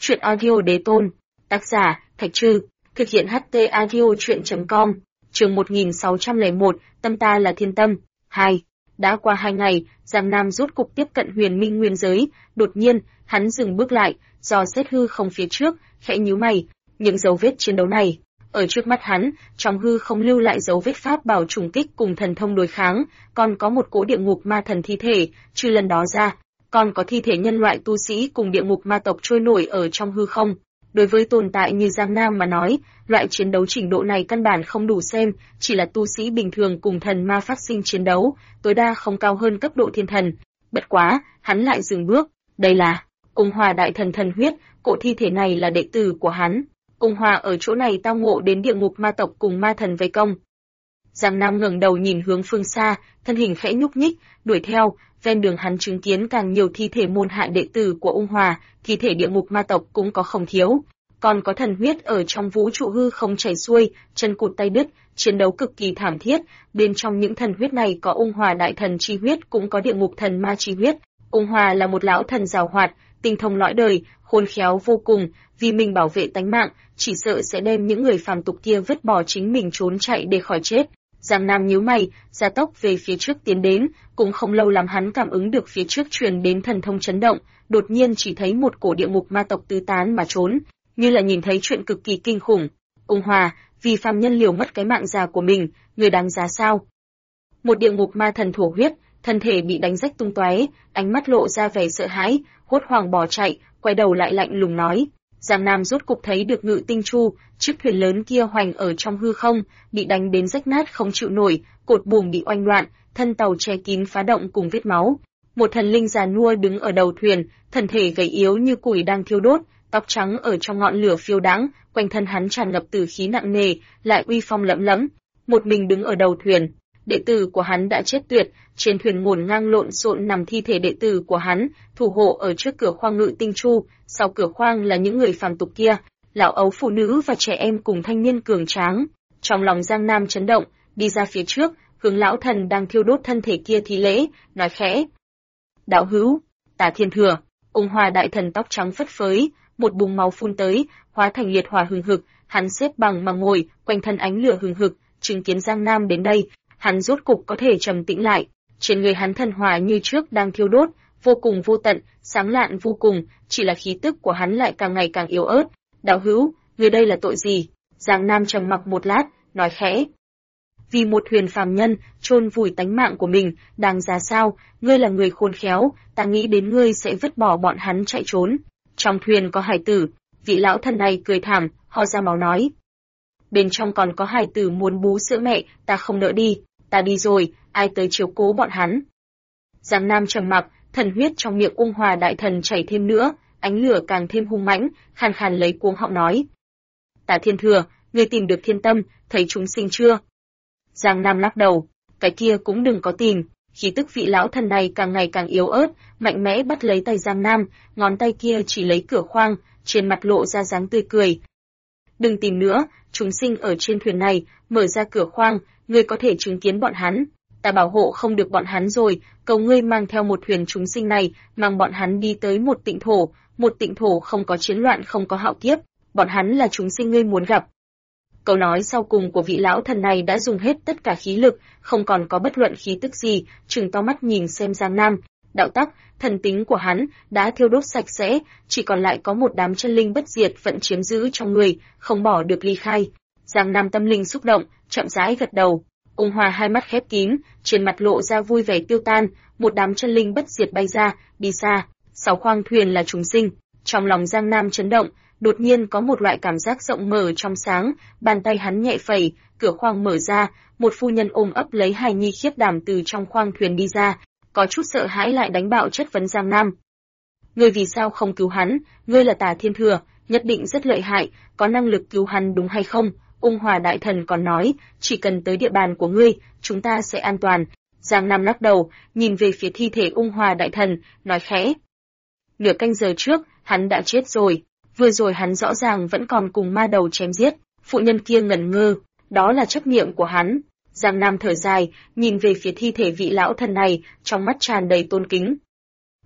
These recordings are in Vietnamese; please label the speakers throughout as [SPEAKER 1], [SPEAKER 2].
[SPEAKER 1] Chuyện audio đế tôn. Tác giả, Thạch Trư. Thực hiện HT audio chuyện.com. Chương 1601, Tâm ta là thiên tâm. 2. Đã qua 2 ngày, Giang Nam rốt cục tiếp cận Huyền Minh Nguyên giới. Đột nhiên, hắn dừng bước lại, dò xét hư không phía trước, khẽ nhíu mày. Những dấu vết chiến đấu này, ở trước mắt hắn, trong hư không lưu lại dấu vết pháp bảo trùng kích cùng thần thông đối kháng, còn có một cỗ địa ngục ma thần thi thể, trừ lần đó ra, còn có thi thể nhân loại tu sĩ cùng địa ngục ma tộc trôi nổi ở trong hư không. Đối với tồn tại như Giang Nam mà nói, loại chiến đấu trình độ này căn bản không đủ xem, chỉ là tu sĩ bình thường cùng thần ma phát sinh chiến đấu, tối đa không cao hơn cấp độ thiên thần. Bất quá, hắn lại dừng bước, đây là Ung Hòa đại thần thần huyết, cỗ thi thể này là đệ tử của hắn. Ung Hòa ở chỗ này tao ngộ đến địa ngục ma tộc cùng ma thần vây công. Giang Nam ngẩng đầu nhìn hướng phương xa, thân hình khẽ nhúc nhích, đuổi theo, ven đường hắn chứng kiến càng nhiều thi thể môn hạ đệ tử của Ung Hòa, thi thể địa ngục ma tộc cũng có không thiếu, còn có thần huyết ở trong vũ trụ hư không chảy xuôi, chân cụt tay đứt, chiến đấu cực kỳ thảm thiết, bên trong những thần huyết này có Ung Hòa đại thần chi huyết cũng có địa ngục thần ma chi huyết. Ung Hòa là một lão thần giàu hoạt, tinh thông lõi đời, khôn khéo vô cùng, vì mình bảo vệ tánh mạng, chỉ sợ sẽ đem những người phàm tục kia vứt bỏ chính mình trốn chạy để khỏi chết. Giang Nam nhíu mày, gia tốc về phía trước tiến đến, cũng không lâu lắm hắn cảm ứng được phía trước truyền đến thần thông chấn động, đột nhiên chỉ thấy một cổ địa ngục ma tộc tứ tán mà trốn, như là nhìn thấy chuyện cực kỳ kinh khủng. Ung Hòa, vì phàm nhân liều mất cái mạng già của mình, người đáng giá sao? Một địa ngục ma thần thổ huyết, thân thể bị đánh rách tung tóe, ánh mắt lộ ra vẻ sợ hãi, hốt hoảng bỏ chạy, quay đầu lại lạnh lùng nói. Giang Nam rốt cục thấy được Ngự Tinh Chu, chiếc thuyền lớn kia hoành ở trong hư không, bị đánh đến rách nát không chịu nổi, cột buồm bị oanh loạn, thân tàu che kín phá động cùng vết máu. Một thần linh già nua đứng ở đầu thuyền, thân thể gầy yếu như củi đang thiêu đốt, tóc trắng ở trong ngọn lửa phiêu đãng, quanh thân hắn tràn ngập tử khí nặng nề, lại uy phong lẫm lẫm. Một mình đứng ở đầu thuyền, đệ tử của hắn đã chết tuyệt, trên thuyền ngổn ngang lộn xộn nằm thi thể đệ tử của hắn, thủ hộ ở trước cửa khoang Ngự Tinh Chu, sau cửa khoang là những người phàm tục kia, lão ấu phụ nữ và trẻ em cùng thanh niên cường tráng. Trong lòng Giang Nam chấn động, đi ra phía trước, hướng lão thần đang thiêu đốt thân thể kia thi lễ, nói khẽ: "Đạo hữu, Tả Thiên Thừa." Ung Hòa đại thần tóc trắng phất phới, một búng máu phun tới, hóa thành liệt hỏa hừng hực, hắn xếp bằng mà ngồi, quanh thân ánh lửa hừng hực, chứng kiến Giang Nam đến đây, hắn rốt cục có thể trầm tĩnh lại. Trên người hắn thần hỏa như trước đang thiêu đốt, vô cùng vô tận, sáng lạn vô cùng, chỉ là khí tức của hắn lại càng ngày càng yếu ớt. "Đạo hữu, người đây là tội gì?" Giang Nam trầm mặc một lát, nói khẽ: "Vì một thuyền phàm nhân, chôn vùi tánh mạng của mình, đáng giá sao? Ngươi là người khôn khéo, ta nghĩ đến ngươi sẽ vứt bỏ bọn hắn chạy trốn. Trong thuyền có hải tử." Vị lão thần này cười thảm, ho ra máu nói: "Bên trong còn có hải tử muốn bú sữa mẹ, ta không nỡ đi, ta đi rồi, ai tới chiếu cố bọn hắn?" Giang Nam trầm mặc, thần huyết trong miệng Ung Hòa đại thần chảy thêm nữa, ánh lửa càng thêm hung mãnh, khàn khàn lấy cuống họng nói: "Tả Thiên Thừa, ngươi tìm được thiên tâm, thấy chúng sinh chưa?" Giang Nam lắc đầu: "Cái kia cũng đừng có tìm." Khí tức vị lão thần này càng ngày càng yếu ớt, mạnh mẽ bắt lấy tay Giang Nam, ngón tay kia chỉ lấy cửa khoang, trên mặt lộ ra dáng tươi cười: "Đừng tìm nữa, chúng sinh ở trên thuyền này, mở ra cửa khoang, ngươi có thể chứng kiến bọn hắn. Ta bảo hộ không được bọn hắn rồi, cầu ngươi mang theo một thuyền chúng sinh này, mang bọn hắn đi tới một tịnh thổ không có chiến loạn, không có hạo kiếp, bọn hắn là chúng sinh ngươi muốn gặp." Câu nói sau cùng của vị lão thần này đã dùng hết tất cả khí lực, không còn có bất luận khí tức gì, trừng to mắt nhìn xem Giang Nam. Đạo tắc, thần tính của hắn đã thiêu đốt sạch sẽ, chỉ còn lại có một đám chân linh bất diệt vẫn chiếm giữ trong người, không bỏ được ly khai. Giang Nam tâm linh xúc động, chậm rãi gật đầu. Ung Hòa hai mắt khép kín, trên mặt lộ ra vui vẻ tiêu tan, một đám chân linh bất diệt bay ra, đi xa. 6 khoang thuyền là chúng sinh. Trong lòng Giang Nam chấn động, đột nhiên có một loại cảm giác rộng mở trong sáng, bàn tay hắn nhẹ phẩy, cửa khoang mở ra, một phu nhân ôm ấp lấy hài nhi khiếp đảm từ trong khoang thuyền đi ra, có chút sợ hãi lại đánh bạo chất vấn Giang Nam: "Ngươi vì sao không cứu hắn? Ngươi là Tả Thiên Thừa, nhất định rất lợi hại, có năng lực cứu hắn đúng hay không?" Ung Hòa đại thần còn nói: "Chỉ cần tới địa bàn của ngươi, chúng ta sẽ an toàn." Giang Nam lắc đầu, nhìn về phía thi thể Ung Hòa đại thần, nói khẽ: "Nửa canh giờ trước, hắn đã chết rồi. Vừa rồi hắn rõ ràng vẫn còn cùng ma đầu chém giết." Phụ nhân kia ngẩn ngơ, đó là chấp niệm của hắn. Giang Nam thở dài, nhìn về phía thi thể vị lão thần này, trong mắt tràn đầy tôn kính.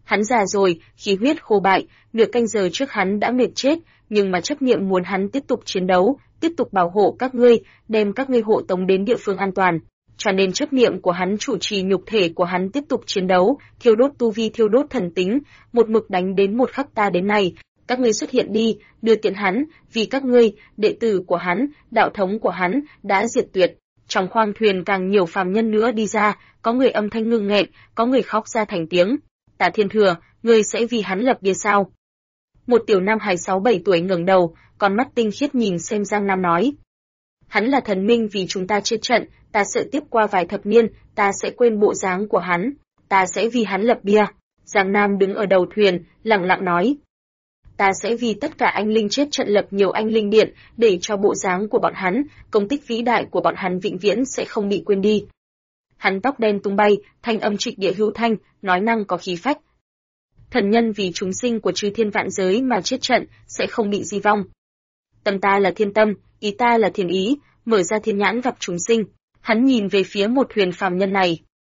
[SPEAKER 1] Hắn già rồi, khí huyết khô bại, nửa canh giờ trước hắn đã mệt chết, nhưng mà chấp niệm muốn hắn tiếp tục chiến đấu, tiếp tục bảo hộ các ngươi, đem các ngươi hộ tống đến địa phương an toàn. Cho nên chấp niệm của hắn chủ trì nhục thể của hắn tiếp tục chiến đấu, thiêu đốt tu vi, thiêu đốt thần tính, một mực đánh đến một khắc ta đến này. Các ngươi xuất hiện đi, đưa tiện hắn, vì các ngươi, đệ tử của hắn, đạo thống của hắn đã diệt tuyệt. Trong khoang thuyền càng nhiều phàm nhân nữa đi ra, có người âm thanh ngưng nghẹn, có người khóc ra thành tiếng. Tả Thiên Thừa, ngươi sẽ vì hắn lập bia sao? Một tiểu nam hài 6-7 tuổi ngẩng đầu, con mắt tinh khiết nhìn xem Giang Nam nói. Hắn là thần minh vì chúng ta chết trận, ta sợ tiếp qua vài thập niên, ta sẽ quên bộ dáng của hắn, ta sẽ vì hắn lập bia. Giang Nam đứng ở đầu thuyền, lặng lặng nói. Ta sẽ vì tất cả anh linh chết trận lập nhiều anh linh điện, để cho bộ dáng của bọn hắn, công tích vĩ đại của bọn hắn vĩnh viễn sẽ không bị quên đi. Hắn tóc đen tung bay, thanh âm trịch địa hữu thanh, nói năng có khí phách. Thần nhân vì chúng sinh của chư thiên vạn giới mà chết trận, sẽ không bị di vong. Tâm ta là thiên tâm, ý ta là thiên ý, mở ra thiên nhãn gặp chúng sinh. Hắn nhìn về phía một thuyền phàm nhân này.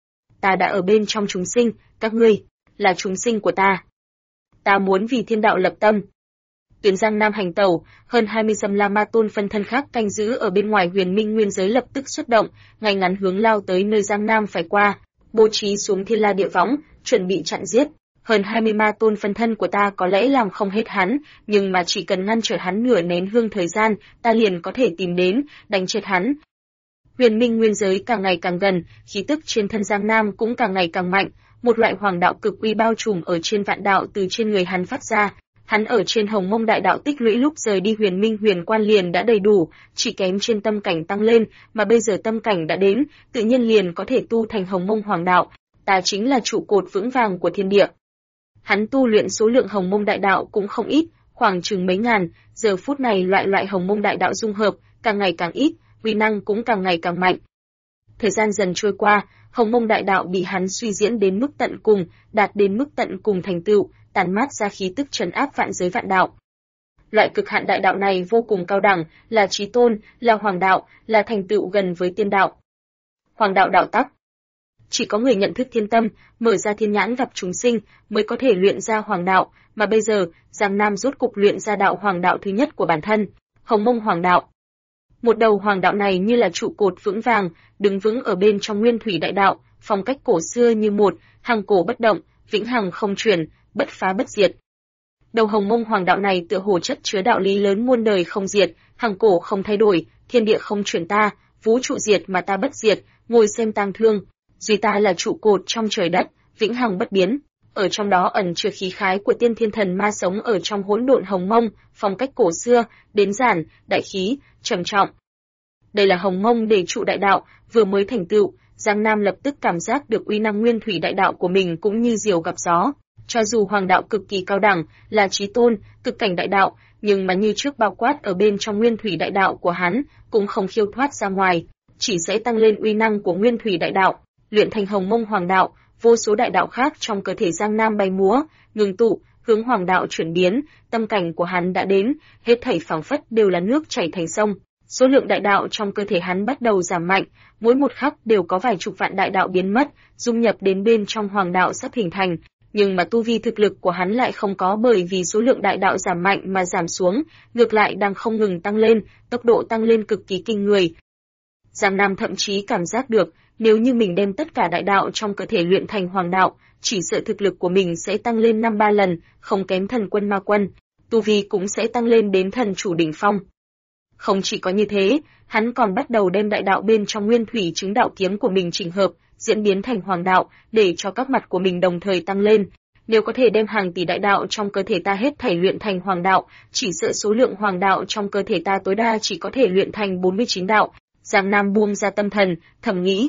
[SPEAKER 1] Ta đã ở bên trong chúng sinh, các ngươi là chúng sinh của ta. Ta muốn vì thiên đạo lập tâm. Tuyến Giang Nam hành tẩu, hơn 20 Dâm La Ma Tôn phân thân khác canh giữ ở bên ngoài Huyền Minh Nguyên giới lập tức xuất động, ngay ngắn hướng lao tới nơi Giang Nam phải qua, bố trí xuống Thiên La Địa Võng, chuẩn bị chặn giết. Hơn 20 Ma Tôn phân thân của ta có lẽ làm không hết hắn, nhưng mà chỉ cần ngăn trở hắn nửa nén hương thời gian, ta liền có thể tìm đến, đánh chết hắn. Huyền Minh Nguyên giới càng ngày càng gần, khí tức trên thân Giang Nam cũng càng ngày càng mạnh, một loại hoàng đạo cực uy bao trùm ở trên vạn đạo từ trên người hắn phát ra. Hắn ở trên Hồng Mông Đại Đạo tích lũy lúc rời đi Huyền Minh Huyền Quan liền đã đầy đủ, chỉ kém trên tâm cảnh tăng lên, mà bây giờ tâm cảnh đã đến, tự nhiên liền có thể tu thành Hồng Mông Hoàng Đạo. Ta chính là trụ cột vững vàng của thiên địa. Hắn tu luyện số lượng Hồng Mông Đại Đạo cũng không ít, khoảng chừng mấy ngàn, giờ phút này loại Hồng Mông Đại Đạo dung hợp, càng ngày càng ít, uy năng cũng càng ngày càng mạnh. Thời gian dần trôi qua, Hồng Mông Đại Đạo bị hắn suy diễn đến mức tận cùng, đạt đến mức tận cùng thành tựu, tản mát ra khí tức trấn áp vạn giới vạn đạo. Loại cực hạn đại đạo này vô cùng cao đẳng, là chí tôn, là hoàng đạo, là thành tựu gần với tiên đạo. Hoàng đạo đạo tắc. Chỉ có người nhận thức thiên tâm, mở ra thiên nhãn gặp chúng sinh, mới có thể luyện ra hoàng đạo, mà bây giờ, Giang Nam rốt cục luyện ra đạo hoàng đạo thứ nhất của bản thân, Hồng Mông Hoàng Đạo. Một đầu hoàng đạo này như là trụ cột vững vàng, đứng vững ở bên trong nguyên thủy đại đạo, phong cách cổ xưa như một, hằng cổ bất động, vĩnh hằng không chuyển, bất phá bất diệt. Đầu Hồng Mông Hoàng Đạo này tựa hồ chất chứa đạo lý lớn muôn đời không diệt, hằng cổ không thay đổi, thiên địa không chuyển ta, vũ trụ diệt mà ta bất diệt, ngồi xem tang thương, duy ta là trụ cột trong trời đất, vĩnh hằng bất biến. Ở trong đó ẩn chứa khí khái của tiên thiên thần ma sống ở trong hỗn độn Hồng Mông, phong cách cổ xưa, đến giản, đại khí, trầm trọng. Đây là Hồng Mông để trụ đại đạo, vừa mới thành tựu, Giang Nam lập tức cảm giác được uy năng nguyên thủy đại đạo của mình cũng như diều gặp gió. Cho dù hoàng đạo cực kỳ cao đẳng, là chí tôn, cực cảnh đại đạo, nhưng mà như trước bao quát ở bên trong nguyên thủy đại đạo của hắn, cũng không khiêu thoát ra ngoài, chỉ sẽ tăng lên uy năng của nguyên thủy đại đạo, luyện thành Hồng Mông Hoàng Đạo, vô số đại đạo khác trong cơ thể Giang Nam bay múa, ngừng tụ, hướng hoàng đạo chuyển biến, tâm cảnh của hắn đã đến, hết thảy phảng phất đều là nước chảy thành sông. Số lượng đại đạo trong cơ thể hắn bắt đầu giảm mạnh, mỗi một khắc đều có vài chục vạn đại đạo biến mất, dung nhập đến bên trong hoàng đạo sắp hình thành, nhưng mà tu vi thực lực của hắn lại không có bởi vì số lượng đại đạo giảm mạnh mà giảm xuống, ngược lại đang không ngừng tăng lên, tốc độ tăng lên cực kỳ kinh người. Giang Nam thậm chí cảm giác được, nếu như mình đem tất cả đại đạo trong cơ thể luyện thành hoàng đạo, chỉ sợ thực lực của mình sẽ tăng lên 5-3 lần, không kém thần quân ma quân, tu vi cũng sẽ tăng lên đến thần chủ đỉnh phong. Không chỉ có như thế, hắn còn bắt đầu đem đại đạo bên trong nguyên thủy chứng đạo kiếm của mình chỉnh hợp, diễn biến thành hoàng đạo, để cho các mặt của mình đồng thời tăng lên. Nếu có thể đem hàng tỷ đại đạo trong cơ thể ta hết thảy luyện thành hoàng đạo, chỉ sợ số lượng hoàng đạo trong cơ thể ta tối đa chỉ có thể luyện thành 49 đạo. Giang Nam buông ra tâm thần, thầm nghĩ.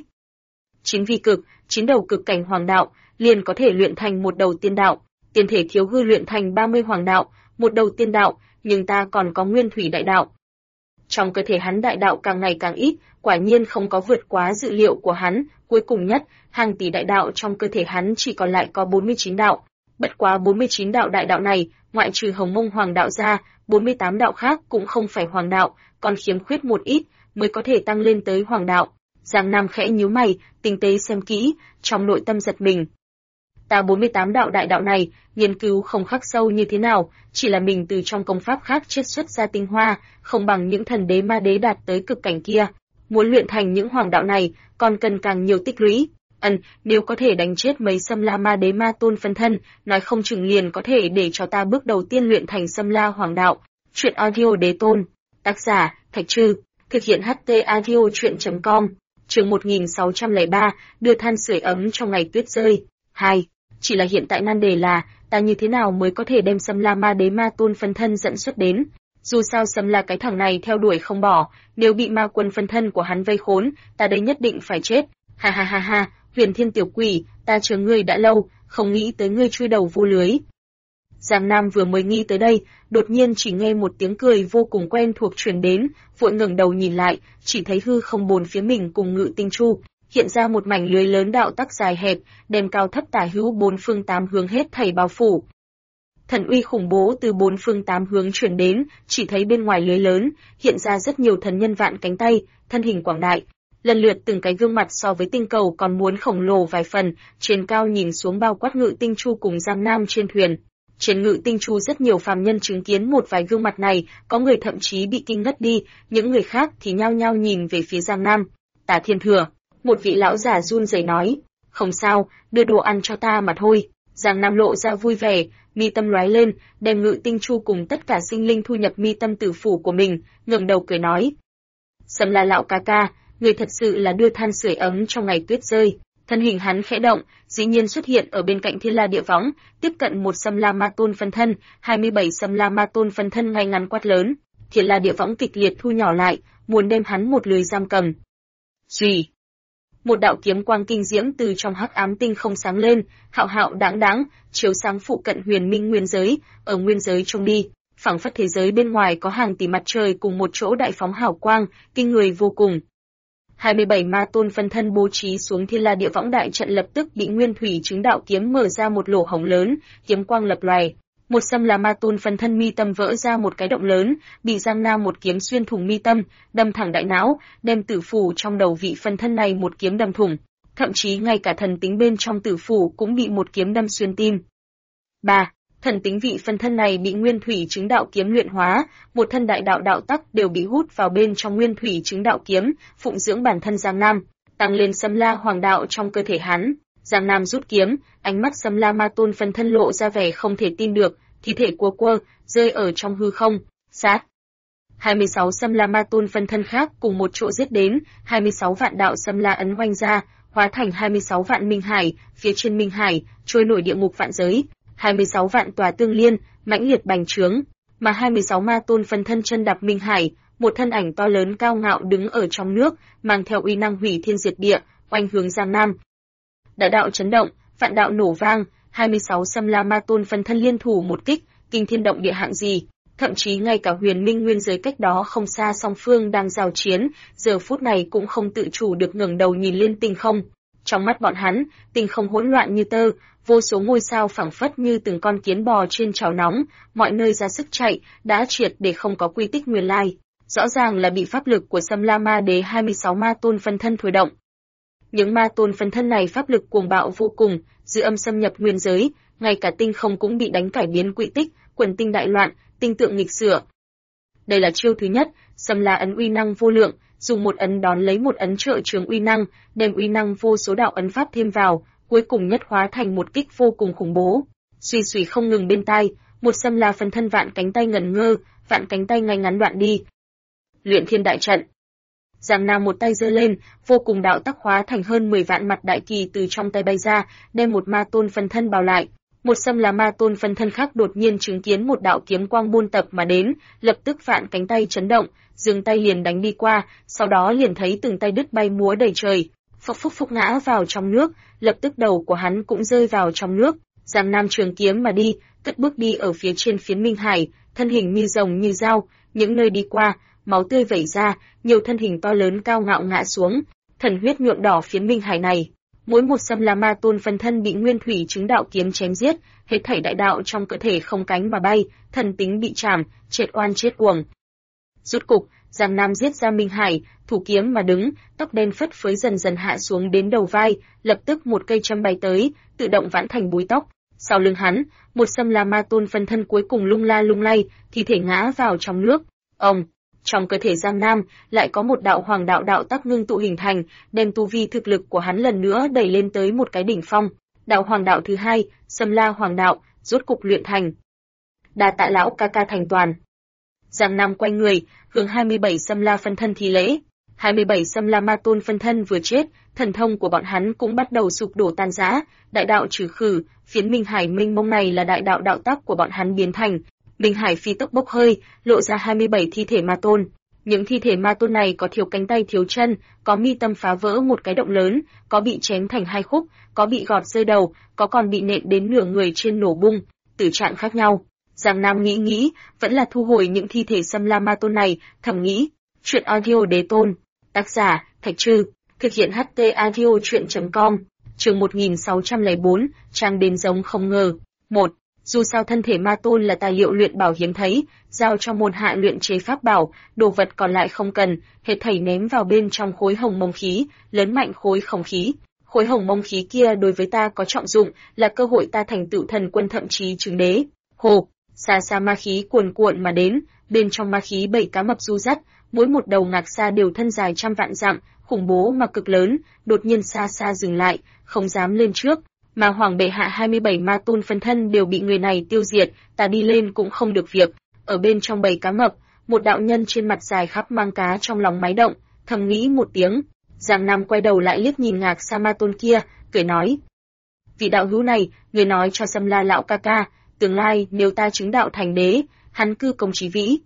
[SPEAKER 1] 9 vi cực, 9 đầu cực cảnh hoàng đạo, liền có thể luyện thành một đầu tiên đạo, tiên thể thiếu hư luyện thành 30 hoàng đạo, một đầu tiên đạo, nhưng ta còn có nguyên thủy đại đạo. Trong cơ thể hắn đại đạo càng ngày càng ít, quả nhiên không có vượt quá dự liệu của hắn, cuối cùng nhất, hàng tỷ đại đạo trong cơ thể hắn chỉ còn lại có 49 đạo. Bất quá 49 đạo đại đạo này, ngoại trừ Hồng Mông Hoàng Đạo ra, 48 đạo khác cũng không phải hoàng đạo, còn khiếm khuyết một ít, mới có thể tăng lên tới hoàng đạo. Giang Nam khẽ nhíu mày, tinh tế xem kỹ, trong nội tâm giật mình. Ta 48 đạo đại đạo này, nghiên cứu không khắc sâu như thế nào, chỉ là mình từ trong công pháp khác chiết xuất ra tinh hoa, không bằng những thần đế ma đế đạt tới cực cảnh kia. Muốn luyện thành những hoàng đạo này, còn cần càng nhiều tích lũy. Nếu có thể đánh chết mấy Sâm La ma đế ma tôn phân thân, nói không chừng liền có thể để cho ta bước đầu tiên luyện thành Sâm La hoàng đạo. Truyện audio đế tôn. Tác giả, Thạch Trư. Thực hiện HT audio truyện.com. Chương 1603, đưa than sưởi ấm trong ngày tuyết rơi. 2. Chỉ là hiện tại nan đề là, ta như thế nào mới có thể đem Sâm La ma đế ma tôn phân thân dẫn xuất đến. Dù sao Sâm La cái thằng này theo đuổi không bỏ, nếu bị ma quân phân thân của hắn vây khốn, ta đấy nhất định phải chết. Ha ha ha ha, Huyền Thiên tiểu quỷ, ta chờ ngươi đã lâu, không nghĩ tới ngươi chui đầu vô lưới. Giang Nam vừa mới nghĩ tới đây, đột nhiên chỉ nghe một tiếng cười vô cùng quen thuộc truyền đến, vội ngẩng đầu nhìn lại, chỉ thấy hư không bốn phía mình cùng Ngự Tinh Chu, hiện ra một mảnh lưới lớn đạo tắc dài hẹp, đem cao thấp tả hữu bốn phương tám hướng hết thảy bao phủ. Thần uy khủng bố từ bốn phương tám hướng truyền đến, chỉ thấy bên ngoài lưới lớn, hiện ra rất nhiều thần nhân vạn cánh tay, thân hình quảng đại. Lần lượt từng cái gương mặt so với tinh cầu còn muốn khổng lồ vài phần, trên cao nhìn xuống bao quát Ngự Tinh Chu cùng Giang Nam trên thuyền. Trên Ngự Tinh Chu rất nhiều phàm nhân chứng kiến một vài gương mặt này, có người thậm chí bị kinh ngất đi, những người khác thì nhao nhao nhìn về phía Giang Nam. Tả Thiên Thừa, một vị lão giả run rẩy nói, không sao, đưa đồ ăn cho ta mà thôi. Giang Nam lộ ra vui vẻ, mi tâm lóe lên, đem Ngự Tinh Chu cùng tất cả sinh linh thu nhập mi tâm tử phủ của mình, ngẩng đầu cười nói. Sâm La lão ca ca, người thật sự là đưa than sưởi ấm trong ngày tuyết rơi. Thân hình hắn khẽ động, dĩ nhiên xuất hiện ở bên cạnh Thiên La Địa Võng, tiếp cận một Sâm La ma tôn phân thân, 27 Sâm La ma tôn phân thân ngay ngắn quát lớn. Thiên La Địa Võng kịch liệt thu nhỏ lại, muốn đem hắn một lưới giam cầm. Suy, một đạo kiếm quang kinh diễm từ trong hắc ám tinh không sáng lên, hạo hạo đãng đãng, chiếu sáng phụ cận huyền minh nguyên giới, ở nguyên giới trông đi, phảng phất thế giới bên ngoài có hàng tỷ mặt trời cùng một chỗ đại phóng hào quang, kinh người vô cùng. 27 ma tôn phân thân bố trí xuống Thiên La Địa Võng đại trận lập tức bị Nguyên Thủy Chứng Đạo kiếm mở ra một lỗ hổng lớn, kiếm quang lập lòe. Một Sâm La ma tôn phân thân mi tâm vỡ ra một cái động lớn, bị Giang Nam một kiếm xuyên thủng mi tâm, đâm thẳng đại não, đem tử phủ trong đầu vị phân thân này một kiếm đâm thủng. Thậm chí ngay cả thần tính bên trong tử phủ cũng bị một kiếm đâm xuyên tim. 3. Thần tính vị phân thân này bị Nguyên Thủy Chứng Đạo kiếm luyện hóa, một thân đại đạo đạo tắc đều bị hút vào bên trong Nguyên Thủy Chứng Đạo kiếm, phụng dưỡng bản thân Giang Nam, tăng lên Sâm La hoàng đạo trong cơ thể hắn. Giang Nam rút kiếm, ánh mắt Sâm La ma tôn phân thân lộ ra vẻ không thể tin được, thi thể cua quơ, rơi ở trong hư không. Sát. 26 Sâm La ma tôn phân thân khác cùng một chỗ giết đến, 26 vạn đạo Sâm La ấn oanh ra, hóa thành 26 vạn minh hải, phía trên minh hải trôi nổi địa ngục vạn giới. 26 vạn tòa tương liên, mãnh liệt bành trướng, mà 26 ma tôn phân thân chân đạp minh hải, một thân ảnh to lớn cao ngạo đứng ở trong nước, mang theo uy năng hủy thiên diệt địa, oanh hướng Giang Nam. Đại đạo chấn động, vạn đạo nổ vang, 26 Sâm La ma tôn phân thân liên thủ một kích, kinh thiên động địa hạng gì, thậm chí ngay cả huyền minh nguyên giới cách đó không xa song phương đang giao chiến, giờ phút này cũng không tự chủ được ngẩng đầu nhìn lên tinh không. Trong mắt bọn hắn, tinh không hỗn loạn như tơ, vô số ngôi sao phảng phất như từng con kiến bò trên chảo nóng, mọi nơi ra sức chạy, đã triệt để không có quy tích nguyên lai. Rõ ràng là bị pháp lực của Sâm La ma đế 26 ma tôn phân thân thổi động. Những ma tôn phân thân này pháp lực cuồng bạo vô cùng, dư âm xâm nhập nguyên giới, ngay cả tinh không cũng bị đánh cải biến quỹ tích, quần tinh đại loạn, tinh tượng nghịch sửa. Đây là chiêu thứ nhất, Sâm La ấn uy năng vô lượng, dùng một ấn đón lấy một ấn trợ trường uy năng, đem uy năng vô số đạo ấn pháp thêm vào, cuối cùng nhất hóa thành một kích vô cùng khủng bố. Suy suy không ngừng bên tai, một Sâm La phân thân vạn cánh tay ngẩn ngơ, vạn cánh tay ngay ngắn đoạn đi. Luyện Thiên đại trận. Giang Nam một tay giơ lên, vô cùng đạo tắc hóa thành hơn 10 vạn mặt đại kỳ từ trong tay bay ra, đem một ma tôn phân thân bao lại. Một Sâm La ma tôn phân thân khác đột nhiên chứng kiến một đạo kiếm quang buôn tập mà đến, lập tức vạn cánh tay chấn động, giương tay liền đánh đi qua, sau đó liền thấy từng tay đứt bay múa đầy trời, phốc phốc phốc ngã vào trong nước, lập tức đầu của hắn cũng rơi vào trong nước. Giang Nam trường kiếm mà đi, cất bước đi ở phía trên phiến minh hải, thân hình như rồng như dao, những nơi đi qua, máu tươi vẩy ra, nhiều thân hình to lớn cao ngạo ngã xuống, thần huyết nhuộm đỏ phiến minh hải này. Mỗi một Sâm La ma tôn phân thân bị Nguyên Thủy Chứng Đạo kiếm chém giết, hết thảy đại đạo trong cơ thể không cánh mà bay, thần tính bị chảm, chết oan chết uổng. Rốt cục, Giang Nam giết ra Minh Hải, thủ kiếm mà đứng, tóc đen phất phới dần dần hạ xuống đến đầu vai, lập tức một cây châm bay tới, tự động vãn thành búi tóc. Sau lưng hắn, một Sâm La Ma Tôn phân thân cuối cùng lung la lung lay, thi thể ngã vào trong nước. Ông, trong cơ thể Giang Nam lại có một đạo hoàng đạo đạo tắc ngưng tụ hình thành, đem tu vi thực lực của hắn lần nữa đẩy lên tới một cái đỉnh phong. Đạo hoàng đạo thứ hai, Sâm La Hoàng đạo, rốt cục luyện thành. Đa tạ lão ca ca thành toàn. Giang Nam quay người, hướng 27 Sâm La phân thân thi lễ. 27 Sâm La Ma Tôn phân thân vừa chết, thần thông của bọn hắn cũng bắt đầu sụp đổ tan rã, đại đạo trừ khử, phiến Minh Hải mênh mông này là đại đạo đạo tắc của bọn hắn biến thành. Minh Hải phi tốc bốc hơi, lộ ra 27 thi thể ma tôn. Những thi thể ma tôn này có thiếu cánh tay thiếu chân, có mi tâm phá vỡ một cái động lớn, có bị chém thành hai khúc, có bị gọt rơi đầu, có còn bị nện đến nửa người trên nổ bung, tử trạng khác nhau. Giang Nam nghĩ, vẫn là thu hồi những thi thể Sâm La Ma Tôn này, thầm nghĩ. Chuyện audio đế tôn. Tác giả, Thạch Trư. Thực hiện HT audio chuyện.com. Chương 1604, trang đến giống không ngờ. 1. Dù sao thân thể ma tôn là tài liệu luyện bảo hiếm thấy, giao cho môn hạ luyện chế pháp bảo, đồ vật còn lại không cần, hết thảy ném vào bên trong khối hồng mông khí, lớn mạnh khối không khí. Khối hồng mông khí kia đối với ta có trọng dụng, là cơ hội ta thành tựu thần quân thậm chí chứng đế. Hồ, xa xa ma khí cuồn cuộn mà đến, bên trong ma khí 7 cá mập du dắt, mỗi một đầu ngạc xa đều thân dài trăm vạn dặm, khủng bố mà cực lớn, đột nhiên xa xa dừng lại, không dám lên trước. Mà Hoàng bệ hạ 27 ma tôn phân thân đều bị người này tiêu diệt, ta đi lên cũng không được việc. Ở bên trong bầy cá mập, một đạo nhân trên mặt dài khắp mang cá trong lòng máy động, thầm nghĩ một tiếng. Giang Nam quay đầu lại liếc nhìn ngạc sa ma tôn kia, cười nói: vị đạo hữu này, người nói cho Sâm La lão ca ca, tương lai nếu ta chứng đạo thành đế, hắn cư công chí vĩ.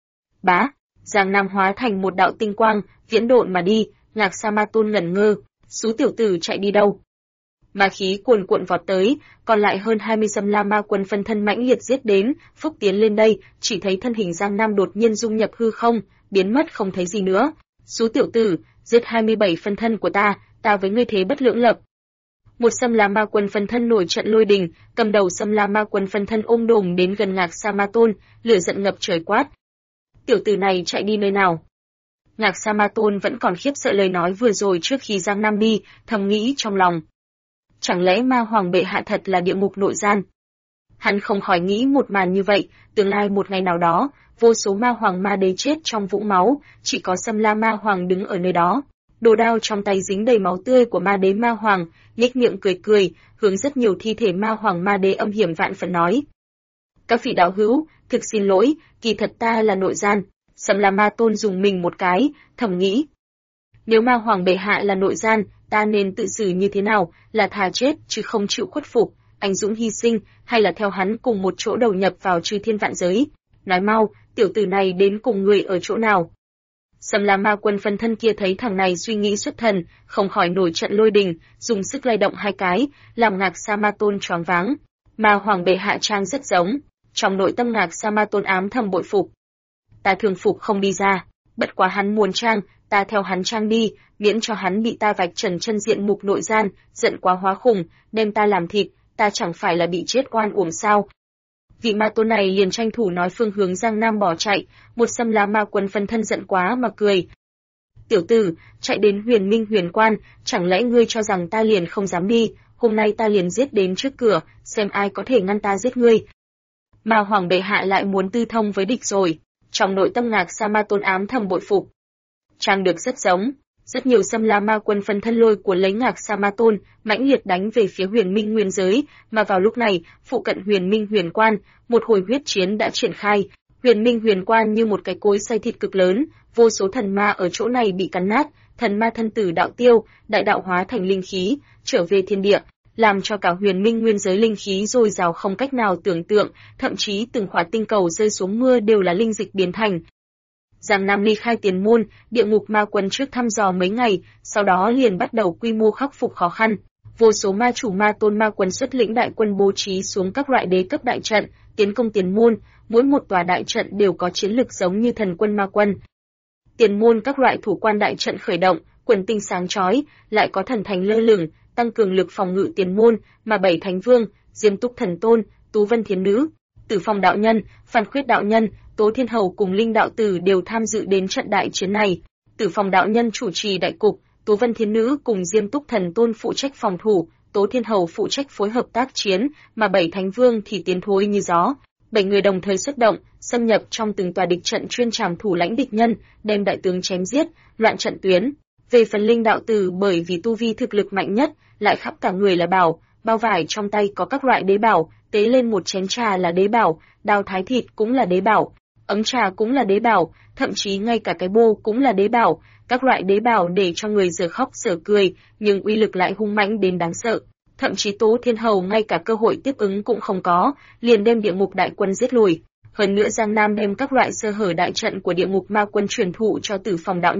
[SPEAKER 1] Bá, Giang Nam hóa thành một đạo tinh quang, viễn độn mà đi. Ngạc sa ma tôn ngẩn ngơ, xú tiểu tử chạy đi đâu? Ma khí cuồn cuộn vọt tới, còn lại hơn 20 Sâm La ma quân phân thân mãnh liệt giết đến, phúc tiến lên đây, chỉ thấy thân hình Giang Nam đột nhiên dung nhập hư không, biến mất không thấy gì nữa. Xú tiểu tử, giết 27 phân thân của ta với ngươi thế bất lưỡng lập. Một Sâm La ma quân phân thân nổi trận lôi đình, cầm đầu Sâm La ma quân phân thân ôm đồm đến gần Ngạc sa ma tôn, lửa giận ngập trời quát: tiểu tử này chạy đi nơi nào? Ngạc sa ma tôn vẫn còn khiếp sợ lời nói vừa rồi trước khi Giang Nam đi, thầm nghĩ trong lòng. Chẳng lẽ ma hoàng bệ hạ thật là địa ngục nội gian? Hắn không khỏi nghĩ một màn như vậy, tương lai một ngày nào đó, vô số ma hoàng ma đế chết trong vũng máu, chỉ có Sâm La ma hoàng đứng ở nơi đó. Đồ đao trong tay dính đầy máu tươi của ma đế ma hoàng, nhếch miệng cười, hướng rất nhiều thi thể ma hoàng ma đế âm hiểm vạn phần nói: các vị đạo hữu, thực xin lỗi, kỳ thật ta là nội gian. Sâm La ma tôn dùng mình một cái, thầm nghĩ. Nếu ma hoàng bệ hạ là nội gian, ta nên tự xử như thế nào, là thà chết chứ không chịu khuất phục, anh dũng hy sinh, hay là theo hắn cùng một chỗ đầu nhập vào chư thiên vạn giới? Nói mau, tiểu tử này đến cùng người ở chỗ nào? Sâm La ma quân phân thân kia thấy thằng này suy nghĩ xuất thần, không khỏi nổi trận lôi đình, dùng sức lay động hai cái, làm Ngạc sa ma tôn choáng váng. Ma hoàng bệ hạ trang rất giống, trong nội tâm Ngạc sa ma tôn ám thầm bội phục. Ta thường phục không đi ra, bất quá hắn muốn trang, ta theo hắn trang đi, miễn cho hắn bị ta vạch trần chân diện mục nội gian, giận quá hóa khủng, đem ta làm thịt, ta chẳng phải là bị chết oan uổng sao? Vị ma tôn này liền tranh thủ nói phương hướng Giang Nam bỏ chạy, một Sâm La ma quân phân thân giận quá mà cười. Tiểu tử, chạy đến Huyền Minh Huyền Quan, chẳng lẽ ngươi cho rằng ta liền không dám đi, hôm nay ta liền giết đến trước cửa, xem ai có thể ngăn ta giết ngươi. Ma hoàng bệ hạ lại muốn tư thông với địch rồi. Trong nội tâm Ngạc sa ma tôn ám thầm bội phục. Trang được rất giống, rất nhiều Sâm La ma quân phân thân lôi của lấy Ngạc sa ma tôn, mãnh liệt đánh về phía Huyền Minh nguyên giới, mà vào lúc này, phụ cận Huyền Minh Huyền Quan, một hồi huyết chiến đã triển khai. Huyền Minh Huyền Quan như một cái cối xay thịt cực lớn, vô số thần ma ở chỗ này bị cắn nát, thần ma thân tử đạo tiêu, đại đạo hóa thành linh khí, trở về thiên địa, làm cho cả Huyền Minh nguyên giới linh khí dồi dào không cách nào tưởng tượng, thậm chí từng khỏa tinh cầu rơi xuống mưa đều là linh dịch biến thành. Giang Nam ly khai tiền môn, địa ngục ma quân trước thăm dò mấy ngày, sau đó liền bắt đầu quy mô khắc phục khó khăn. Vô số ma chủ ma tôn ma quân xuất lĩnh đại quân bố trí xuống các loại đế cấp đại trận, tiến công tiền môn, mỗi một tòa đại trận đều có chiến lực giống như thần quân ma quân. Tiền môn các loại thủ quan đại trận khởi động, quần tinh sáng chói, lại có thần thánh lơ lửng, tăng cường lực phòng ngự tiền môn, mà 7 thánh vương, Diêm Túc thần tôn, Tú Vân Thiến nữ, Tử Phong đạo nhân, Phan Khuyết đạo nhân, Tố Thiên Hầu cùng Linh đạo tử đều tham dự đến trận đại chiến này. Tử Phong đạo nhân chủ trì đại cục, Tố Vân Thiên Nữ cùng Diêm Túc Thần Tôn phụ trách phòng thủ, Tố Thiên Hầu phụ trách phối hợp tác chiến, mà bảy thánh vương thì tiến thối như gió. 7 người đồng thời xuất động, xâm nhập trong từng tòa địch trận chuyên trảm thủ lãnh địch nhân, đem đại tướng chém giết, loạn trận tuyến. Về phần Linh đạo tử bởi vì tu vi thực lực mạnh nhất, lại khắp cả người là bảo, bao vải trong tay có các loại đế bảo, tế lên một chén trà là đế bảo, đao thái thịt cũng là đế bảo, ấm trà cũng là đế bảo, thậm chí ngay cả cái bô cũng là đế bảo, các loại đế bảo để cho người dở khóc dở cười, nhưng uy lực lại hung mãnh đến đáng sợ. Thậm chí Tố Thiên Hầu ngay cả cơ hội tiếp ứng cũng không có, liền đem địa ngục đại quân giết lùi. Hơn nữa Giang Nam đem các loại sơ hở đại trận của địa ngục ma quân truyền thụ cho Tử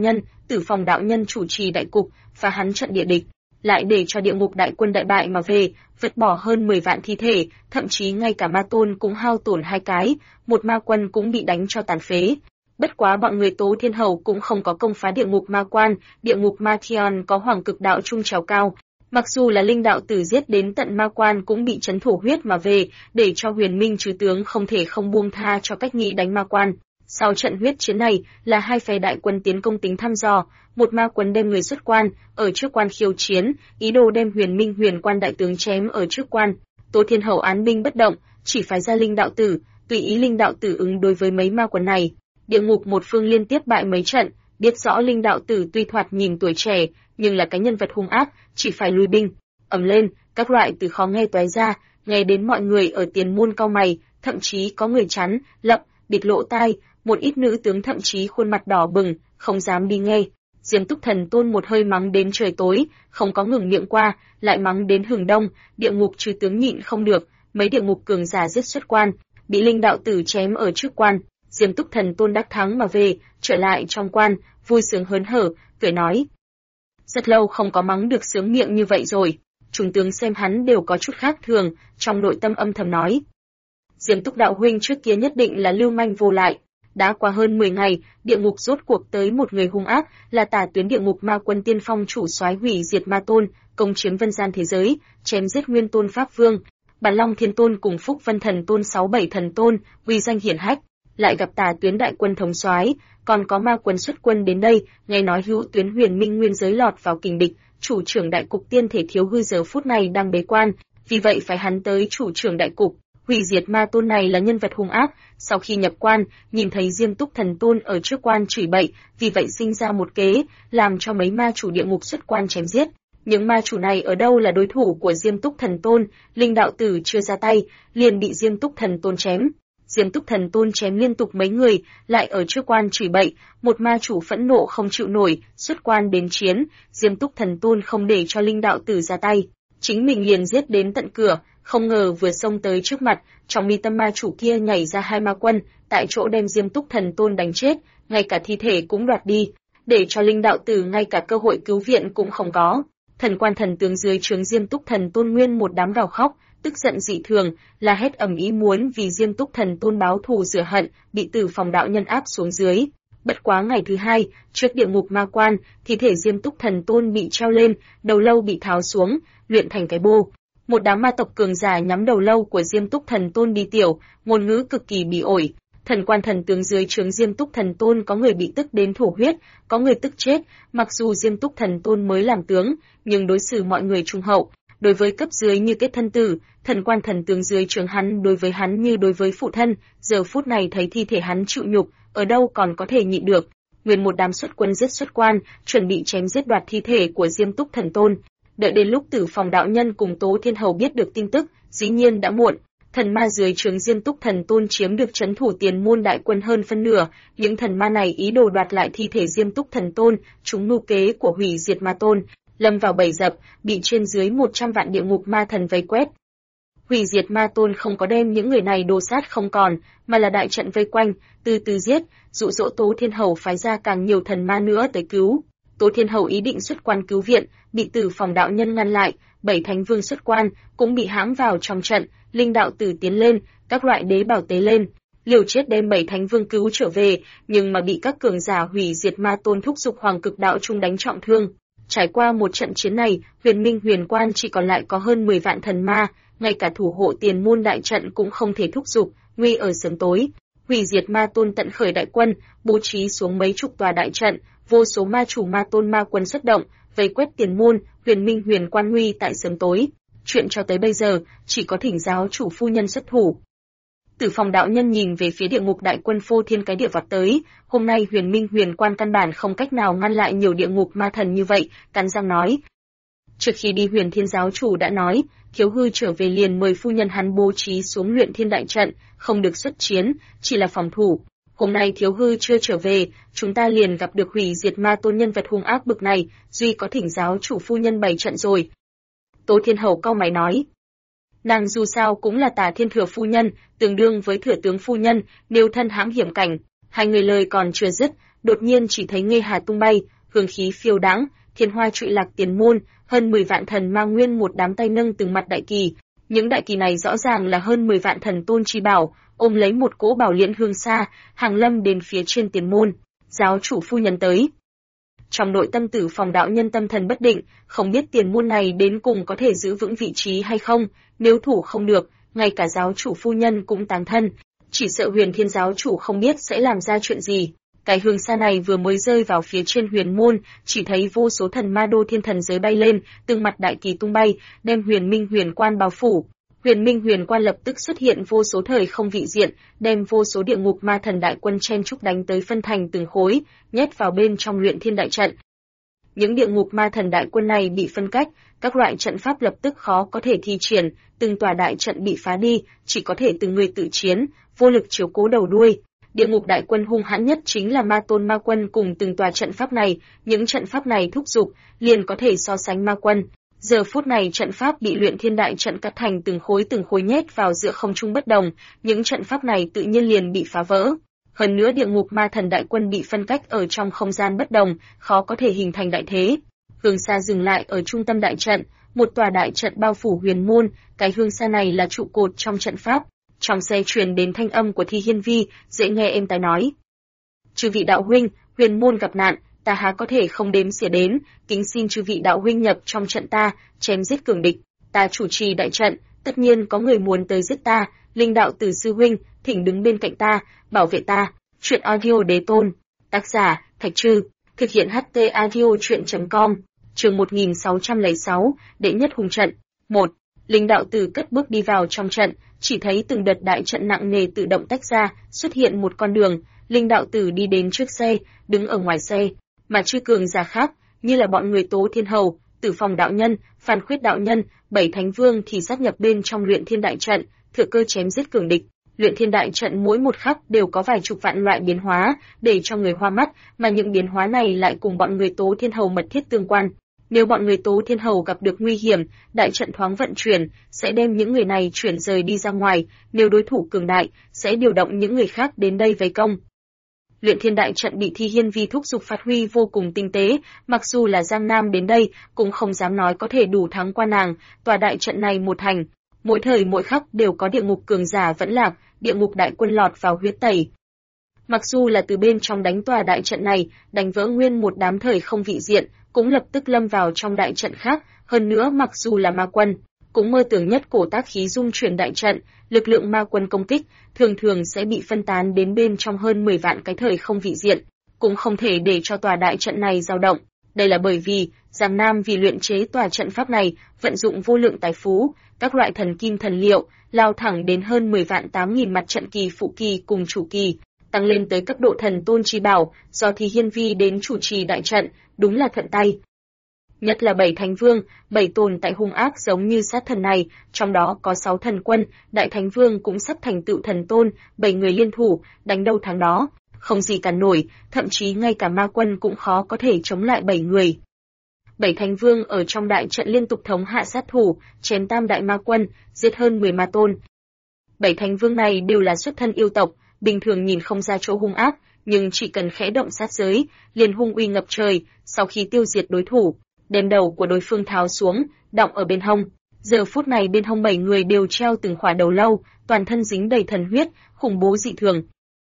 [SPEAKER 1] Phong đạo nhân chủ trì đại cục, phá hắn trận địa địch, lại để cho địa ngục đại quân đại bại mà về, vứt bỏ hơn 10 vạn thi thể, thậm chí ngay cả ma tôn cũng hao tổn 2 cái, một ma quân cũng bị đánh cho tàn phế. Bất quá bọn người Tố Thiên Hầu cũng không có công phá địa ngục ma quan, địa ngục ma thiên có hoàng cực đạo trung trèo cao. Mặc dù là Linh đạo tử giết đến tận ma quan cũng bị chấn thổ huyết mà về, để cho Huyền Minh trừ tướng không thể không buông tha cho cách nghĩ đánh ma quan. Sau trận huyết chiến này là hai phe đại quân tiến công tính thăm dò, một ma quân đem người xuất quan, ở trước quan khiêu chiến, ý đồ đem huyền quan đại tướng chém ở trước quan. Tố Thiên Hầu án binh bất động, chỉ phái ra Linh đạo tử, tùy ý Linh đạo tử ứng đối với mấy ma quân này. Địa ngục một phương liên tiếp bại mấy trận, biết rõ Linh đạo tử tuy thoạt nhìn tuổi trẻ, nhưng là cái nhân vật hung ác, chỉ phải lùi binh. Ầm lên, các loại từ khó nghe toái ra, nghe đến mọi người ở tiền môn cau mày, thậm chí có người chắn, lậm, bịt lỗ tai, một ít nữ tướng thậm chí khuôn mặt đỏ bừng, không dám đi nghe. Diêm Túc Thần Tôn một hơi mắng đến trời tối, không có ngừng miệng qua, lại mắng đến hừng đông, địa ngục trừ tướng nhịn không được, mấy địa ngục cường giả giết xuất quan, bị Linh đạo tử chém ở trước quan. Diêm Túc Thần Tôn đắc thắng mà về, trở lại trong quan, vui sướng hớn hở, cười nói: rất lâu không có mắng được sướng miệng như vậy rồi. Chúng tướng xem hắn đều có chút khác thường, trong nội tâm âm thầm nói: Diêm Túc đạo huynh trước kia nhất định là lưu manh vô lại. Đã qua hơn 10 ngày, địa ngục rốt cuộc tới một người hung ác, là Tả Tuyến địa ngục ma quân tiên phong chủ soái hủy diệt ma tôn, công chiếm vân gian thế giới, chém giết Nguyên Tôn Pháp Vương, Bản Long Thiên Tôn cùng Phúc Vân Thần Tôn 6-7 thần tôn, uy danh hiển hách. Lại gặp Tả Tuyến đại quân thống soái, còn có ma quân xuất quân đến đây, nghe nói Hữu Tuyến Huyền Minh nguyên giới lọt vào kình địch, chủ trưởng đại cục Tiên Thể Thiếu Hư giờ phút này đang bế quan, vì vậy phải hắn tới chủ trưởng đại cục. Hủy diệt ma tôn này là nhân vật hung ác, sau khi nhập quan, nhìn thấy Diêm Túc Thần Tôn ở trước quan chửi bậy, vì vậy sinh ra một kế, làm cho mấy ma chủ địa ngục xuất quan chém giết. Những ma chủ này ở đâu là đối thủ của Diêm Túc Thần Tôn, Linh đạo tử chưa ra tay, liền bị Diêm Túc Thần Tôn chém. Diêm Túc Thần Tôn chém liên tục mấy người, lại ở trước quan chửi bậy, một ma chủ phẫn nộ không chịu nổi, xuất quan đến chiến, Diêm Túc Thần Tôn không để cho Linh đạo tử ra tay, chính mình liền giết đến tận cửa. Không ngờ vừa xông tới trước mặt, trong mi tâm ma chủ kia nhảy ra 2 ma quân, tại chỗ đem Diêm Túc Thần Tôn đánh chết, ngay cả thi thể cũng đoạt đi, để cho Linh đạo tử ngay cả cơ hội cứu viện cũng không có. Thần quan thần tướng dưới trướng Diêm Túc Thần Tôn nguyên một đám gào khóc, tức giận dị thường, la hét ầm ĩ muốn vì Diêm Túc Thần Tôn báo thù rửa hận, bị Tử Phong đạo nhân áp xuống dưới. Bất quá ngày thứ 2, trước địa ngục ma quan, thi thể Diêm Túc Thần Tôn bị treo lên, đầu lâu bị tháo xuống, luyện thành cái bô. Một đám ma tộc cường giả nhắm đầu lâu của Diêm Túc Thần Tôn đi tiểu, ngôn ngữ cực kỳ bỉ ổi. Thần quan thần tướng dưới trướng Diêm Túc Thần Tôn có người bị tức đến thổ huyết, có người tức chết, mặc dù Diêm Túc Thần Tôn mới làm tướng, nhưng đối xử mọi người trung hậu, đối với cấp dưới như kết thân tử, thần quan thần tướng dưới trướng hắn đối với hắn như đối với phụ thân, giờ phút này thấy thi thể hắn chịu nhục, ở đâu còn có thể nhịn được. Nguyên một đám xuất quân giết xuất quan, chuẩn bị chém giết đoạt thi thể của Diêm Túc Thần Tôn. Đợi đến lúc Tử Phong đạo nhân cùng Tố Thiên Hầu biết được tin tức, dĩ nhiên đã muộn. Thần ma dưới trướng Diêm Túc Thần Tôn chiếm được trấn thủ tiền môn đại quân hơn phân nửa, những thần ma này ý đồ đoạt lại thi thể Diêm Túc Thần Tôn, chúng mưu kế của hủy diệt ma tôn, lâm vào bẫy dập, bị trên dưới 100 vạn địa ngục ma thần vây quét. Hủy diệt ma tôn không có đem những người này đồ sát không còn, mà là đại trận vây quanh, từ từ giết, dụ dỗ Tố Thiên Hầu phái ra càng nhiều thần ma nữa tới cứu. Tố Thiên Hầu ý định xuất quan cứu viện, bị Tử Phong đạo nhân ngăn lại, 7 thánh vương xuất quan cũng bị hãm vào trong trận, Linh đạo tử tiến lên, các loại đế bảo tế lên, liều chết đem 7 thánh vương cứu trở về, nhưng mà bị các cường giả hủy diệt ma tôn thúc giục hoàng cực đạo trung đánh trọng thương. Trải qua một trận chiến này, huyền quan chỉ còn lại có hơn 10 vạn thần ma, ngay cả thủ hộ tiền môn đại trận cũng không thể thúc giục, Nguy ở sớm tối, hủy diệt ma tôn tận khởi đại quân, bố trí xuống mấy chục tòa đại trận, vô số ma chủ ma tôn ma quân xuất động, vây quét tiền môn, huyền minh huyền quan nguy tại sớm tối. Chuyện cho tới bây giờ, chỉ có thỉnh giáo chủ phu nhân xuất thủ. Tử Phong đạo nhân nhìn về phía địa ngục đại quân phô thiên cái địa vọt tới, hôm nay huyền minh huyền quan căn bản không cách nào ngăn lại nhiều địa ngục ma thần như vậy, cắn răng nói. Trước khi đi huyền thiên giáo chủ đã nói, Thiếu Hư trở về liền mời phu nhân hắn bố trí xuống luyện thiên đại trận, không được xuất chiến, chỉ là phòng thủ. Hôm nay Thiếu Hư chưa trở về, chúng ta liền gặp được hủy diệt ma tôn nhân vật hung ác bực này, duy có thỉnh giáo chủ phu nhân bày trận rồi. Tố Thiên Hầu cau mày nói. Nàng dù sao cũng là Tả Thiên Thừa phu nhân, tương đương với Thừa tướng phu nhân, nếu thân hãm hiểm cảnh. Hai người lời còn chưa dứt, đột nhiên chỉ thấy ngây hà tung bay, hương khí phiêu đãng, thiên hoa trụy lạc tiền môn, hơn 10 vạn thần mang nguyên một đám tay nâng từng mặt đại kỳ. Những đại kỳ này rõ ràng là hơn 10 vạn thần tôn chi bảo, ôm lấy một cỗ bảo liễn hương xa, hàng lâm đến phía trên tiền môn. Giáo chủ phu nhân tới. Trong nội tâm Tử Phong đạo nhân tâm thần bất định, không biết tiền môn này đến cùng có thể giữ vững vị trí hay không, nếu thủ không được, ngay cả giáo chủ phu nhân cũng táng thân, chỉ sợ Huyền Thiên giáo chủ không biết sẽ làm ra chuyện gì. Cái hương xa này vừa mới rơi vào phía trên huyền môn, chỉ thấy vô số thần ma đô thiên thần giới bay lên, từng mặt đại kỳ tung bay, đem huyền minh huyền quan bao phủ. Huyền minh huyền quan lập tức xuất hiện vô số thời không vị diện, đem vô số địa ngục ma thần đại quân chen chúc đánh tới phân thành từng khối, nhét vào bên trong luyện thiên đại trận. Những địa ngục ma thần đại quân này bị phân cách, các loại trận pháp lập tức khó có thể thi triển, từng tòa đại trận bị phá đi, chỉ có thể từng người tự chiến, vô lực chiếu cố đầu đuôi. Địa ngục đại quân hung hãn nhất chính là ma tôn ma quân cùng từng tòa trận pháp này, những trận pháp này thúc giục, liền có thể so sánh ma quân. Giờ phút này trận pháp bị luyện thiên đại trận cắt thành từng khối nhét vào giữa không trung bất đồng, những trận pháp này tự nhiên liền bị phá vỡ. Hơn nữa địa ngục ma thần đại quân bị phân cách ở trong không gian bất đồng, khó có thể hình thành đại thế. Hương xa dừng lại ở trung tâm đại trận, một tòa đại trận bao phủ huyền môn, cái hương xa này là trụ cột trong trận pháp. Trong xe truyền đến thanh âm của Thi Hiên Vi, dễ nghe êm tai nói. Chư vị đạo huynh, huyền môn gặp nạn, ta há có thể không đếm xỉa đến, kính xin chư vị đạo huynh nhập trong trận ta, chém giết cường địch, ta chủ trì đại trận, tất nhiên có người muốn tới giết ta, Linh đạo tử sư huynh, thỉnh đứng bên cạnh ta, bảo vệ ta. Truyện audio đế tôn, tác giả, Thạch Trư, thực hiện HT audio truyện.com, chương 1606, đệ nhất hùng trận. 1. Linh đạo tử cất bước đi vào trong trận, chỉ thấy từng đợt đại trận nặng nề tự động tách ra, xuất hiện một con đường, Linh đạo tử đi đến trước xe, đứng ở ngoài xe, mà chư cường giả khác, như là bọn người Tố Thiên Hầu, Tử Phong đạo nhân, Phan Khuyết đạo nhân, Bảy Thánh Vương thì sát nhập bên trong luyện thiên đại trận, thừa cơ chém giết cường địch. Luyện thiên đại trận mỗi một khắc đều có vài chục vạn loại biến hóa, để cho người hoa mắt, mà những biến hóa này lại cùng bọn người Tố Thiên Hầu mật thiết tương quan. Nếu bọn người Tố Thiên Hầu gặp được nguy hiểm, đại trận thoáng vận chuyển, sẽ đem những người này chuyển rời đi ra ngoài, nếu đối thủ cường đại, sẽ điều động những người khác đến đây vây công. Luyện thiên đại trận bị Thi Hiên Vi thúc giục phát huy vô cùng tinh tế, mặc dù là Giang Nam đến đây, cũng không dám nói có thể đủ thắng qua nàng, tòa đại trận này một hành, mỗi thời mỗi khắc đều có địa ngục cường giả vẫn lạc, địa ngục đại quân lọt vào huyết tẩy. Mặc dù là từ bên trong đánh tòa đại trận này, đánh vỡ nguyên một đám thời không vị diện, cũng lập tức lâm vào trong đại trận khác, hơn nữa mặc dù là ma quân, cũng mơ tưởng nhất cổ tác khí dung chuyển đại trận, lực lượng ma quân công kích, thường thường sẽ bị phân tán đến bên trong hơn 10 vạn cái thời không vị diện, cũng không thể để cho tòa đại trận này dao động. Đây là bởi vì, Giang Nam vì luyện chế tòa trận pháp này, vận dụng vô lượng tài phú, các loại thần kim thần liệu, lao thẳng đến hơn 10 vạn 8.000 mặt trận kỳ phụ kỳ cùng chủ kỳ, tăng lên tới cấp độ thần tôn chi bảo, do Thi Hiên Vi đến chủ trì đại trận, đúng là thuận tay. Nhất là Bảy Thánh Vương, 7 tồn tại hung ác giống như sát thần này, trong đó có 6 thần quân, Đại Thánh Vương cũng sắp thành tựu thần tôn, 7 người liên thủ, đánh đâu thắng đó, không gì cản nổi, thậm chí ngay cả ma quân cũng khó có thể chống lại 7 người. 7 Thánh Vương ở trong đại trận liên tục thống hạ sát thủ, chém tam đại ma quân, giết hơn 10 ma tôn. 7 Thánh Vương này đều là xuất thân yêu tộc, bình thường nhìn không ra chỗ hung ác, nhưng chỉ cần khẽ động sát giới, liền hung uy ngập trời, sau khi tiêu diệt đối thủ, đem đầu của đối phương tháo xuống, đọng ở bên hông. Giờ phút này bên hông 7 người đều treo từng khỏa đầu lâu, toàn thân dính đầy thần huyết, khủng bố dị thường.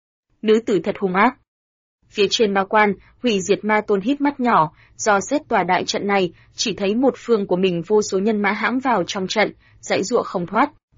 [SPEAKER 1] Nữ tử thật hung ác. Phía trên ma quan, hủy diệt ma tôn hít mắt nhỏ, do xét tòa đại trận này, chỉ thấy một phương của mình vô số nhân mã hãm vào trong trận, dãy giụa không thoát,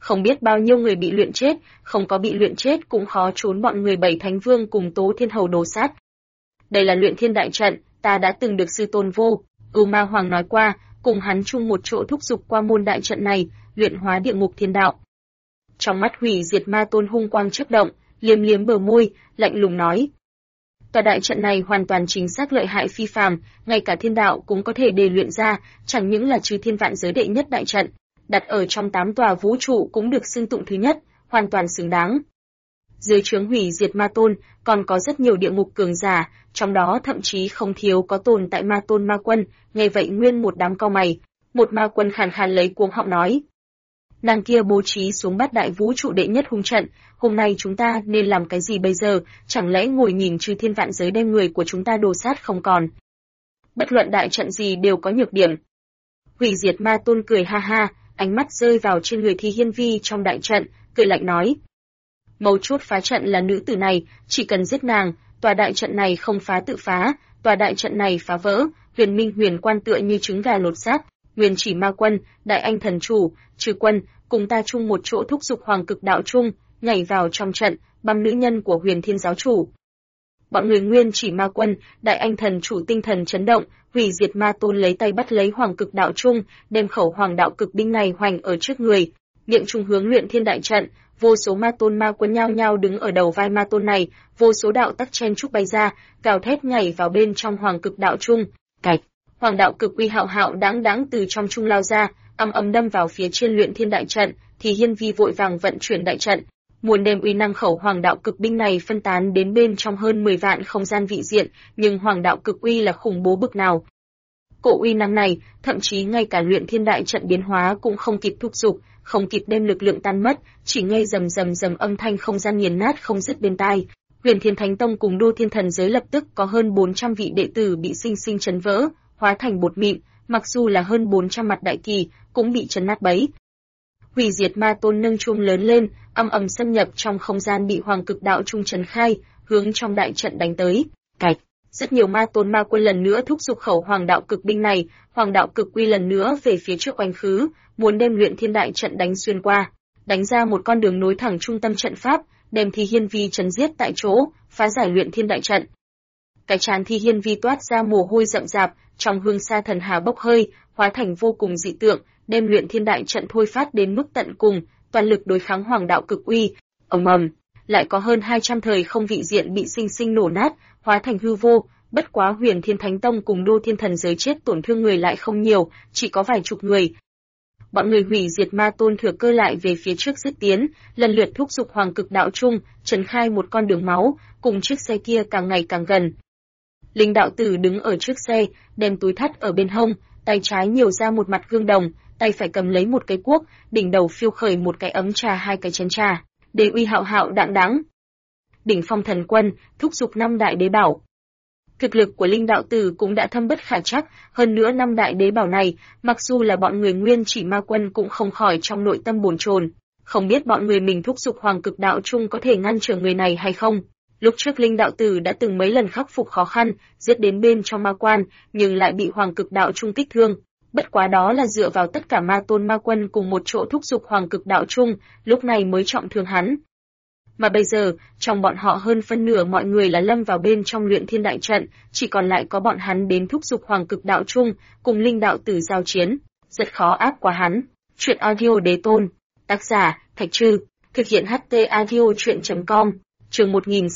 [SPEAKER 1] Không biết bao nhiêu người bị luyện chết, không có bị luyện chết cũng khó trốn bọn người Bảy Thánh Vương cùng Tố Thiên Hầu đồ sát. Đây là luyện thiên đại trận, ta đã từng được sư tôn Vô Ma Hoàng nói qua, cùng hắn chung một chỗ thúc giục qua môn đại trận này, luyện hóa địa ngục thiên đạo. Trong mắt Hủy Diệt Ma Tôn hung quang chớp động, liếm liếm bờ môi, lạnh lùng nói: tòa đại trận này hoàn toàn chính xác lợi hại phi phàm, ngay cả thiên đạo cũng có thể đề luyện ra, chẳng những là chư thiên vạn giới đệ nhất đại trận, đặt ở trong 8 tòa vũ trụ cũng được xưng tụng thứ nhất, hoàn toàn xứng đáng. Dưới trướng Hủy Diệt Ma Tôn còn có rất nhiều địa ngục cường giả, trong đó thậm chí không thiếu có tồn tại Ma Tôn Ma Quân, nghe vậy nguyên một đám cau mày, một Ma Quân khàn khàn lấy cuống họng nói: nàng kia bố trí xuống Bát đại vũ trụ đệ nhất hung trận, hôm nay chúng ta nên làm cái gì bây giờ, chẳng lẽ ngồi nhìn chư thiên vạn giới đem người của chúng ta đồ sát không còn? Bất luận đại trận gì đều có nhược điểm. Hủy Diệt Ma Tôn cười ha ha, ánh mắt rơi vào trên người Thi Hiên Vi trong đại trận, cười lạnh nói: mấu chốt phá trận là nữ tử này, chỉ cần giết nàng, tòa đại trận này không phá tự phá, tòa đại trận này phá vỡ, Huyền Minh Huyền Quan tựa như trứng gà lột xác, Huyền Chỉ Ma Quân, Đại Anh Thần Chủ, Trừ Quân, cùng ta chung một chỗ thúc giục Hoàng Cực Đạo Chung, nhảy vào trong trận, băm nữ nhân của Huyền Thiên Giáo Chủ. Bọn người Nguyên Chỉ Ma Quân, Đại Anh Thần Chủ tinh thần chấn động, Hủy Diệt Ma Tôn lấy tay bắt lấy Hoàng Cực Đạo Chung, đem khẩu Hoàng Đạo Cực binh này hoành ở trước người, miệng trung hướng luyện thiên đại trận. Vô số Ma Tôn Ma Quân nhao nhao đứng ở đầu vai Ma Tôn này, vô số đạo tắc chen trúc bay ra, gào thét nhảy vào bên trong Hoàng Cực Đạo Chung. Cạch, Hoàng Đạo Cực uy hạo hạo đáng đáng từ trong trung lao ra, ầm ầm đâm vào phía trên luyện thiên đại trận, thì Hiên Vi vội vàng vận chuyển đại trận, muốn đem uy năng khẩu Hoàng Đạo Cực binh này phân tán đến bên trong hơn 10 vạn không gian vị diện, nhưng Hoàng Đạo Cực uy là khủng bố bực nào. Cổ uy năng này, thậm chí ngay cả luyện thiên đại trận biến hóa cũng không kịp thúc giục, không kịp đem lực lượng tan mất, chỉ nghe rầm rầm rầm âm thanh không gian nghiền nát không dứt bên tai. Huyền Thiên Thánh Tông cùng Đô Thiên Thần giới lập tức có hơn 400 vị đệ tử bị sinh sinh chấn vỡ, hóa thành bột mịn, mặc dù là hơn 400 mặt đại kỳ, cũng bị chấn nát bấy. Hủy Diệt Ma Tôn nâng chuông lớn lên, âm ầm xâm nhập trong không gian bị Hoàng Cực Đạo Chung trấn khai, hướng trong đại trận đánh tới. Cạch, rất nhiều Ma Tôn Ma Quân lần nữa thúc giục khẩu Hoàng Đạo Cực binh này, Hoàng Đạo Cực uy lần nữa về phía trước oanh khứ, muốn đem luyện thiên đại trận đánh xuyên qua, đánh ra một con đường nối thẳng trung tâm trận pháp, đem Thi Hiên Vi chấn giết tại chỗ, phá giải luyện thiên đại trận. Cái trán Thi Hiên Vi toát ra mồ hôi rậm rạp, trong hương sa thần hà bốc hơi, hóa thành vô cùng dị tượng, đem luyện thiên đại trận thôi phát đến mức tận cùng, toàn lực đối kháng Hoàng Đạo Cực uy. Ầm ầm, lại có hơn 200 thời không vị diện bị sinh sinh nổ nát, hóa thành hư vô. Bất quá Huyền Thiên Thánh Tông cùng Đô Thiên Thần giới chết tổn thương người lại không nhiều, chỉ có vài chục người. Bọn người Hủy Diệt Ma Tôn thừa cơ lại về phía trước giết tiến, lần lượt thúc giục Hoàng Cực Đạo Chung, trấn khai một con đường máu, cùng chiếc xe kia càng ngày càng gần. Linh đạo tử đứng ở trước xe, đem túi thắt ở bên hông, tay trái nhiều ra một mặt gương đồng, tay phải cầm lấy một cái cuốc, đỉnh đầu phiêu khởi một cái ấm trà hai cái chén trà, đế uy hạo hạo đãng đãng. Đỉnh Phong Thần Quân thúc giục 5 đại đế bảo. Thực lực của Linh đạo tử cũng đã thâm bất khả trắc, hơn nữa 5 đại đế bảo này, mặc dù là bọn người Nguyên Chỉ Ma Quân cũng không khỏi trong nội tâm bồn chồn, không biết bọn người mình thúc giục Hoàng Cực Đạo Chung có thể ngăn trở người này hay không. Lúc trước Linh đạo tử đã từng mấy lần khắc phục khó khăn, giết đến bên trong ma quan, nhưng lại bị Hoàng Cực Đạo Chung kích thương. Bất quá đó là dựa vào tất cả Ma Tôn Ma Quân cùng một chỗ thúc giục Hoàng Cực Đạo Chung, lúc này mới trọng thương hắn. Mà bây giờ, trong bọn họ hơn phân nửa mọi người là lâm vào bên trong luyện thiên đại trận, chỉ còn lại có bọn hắn đến thúc giục Hoàng Cực Đạo Chung, cùng Linh đạo tử giao chiến, rất khó áp qua hắn. Truyện audio đế tôn, tác giả, Thạch Trư, thực hiện HT audio truyện.com, chương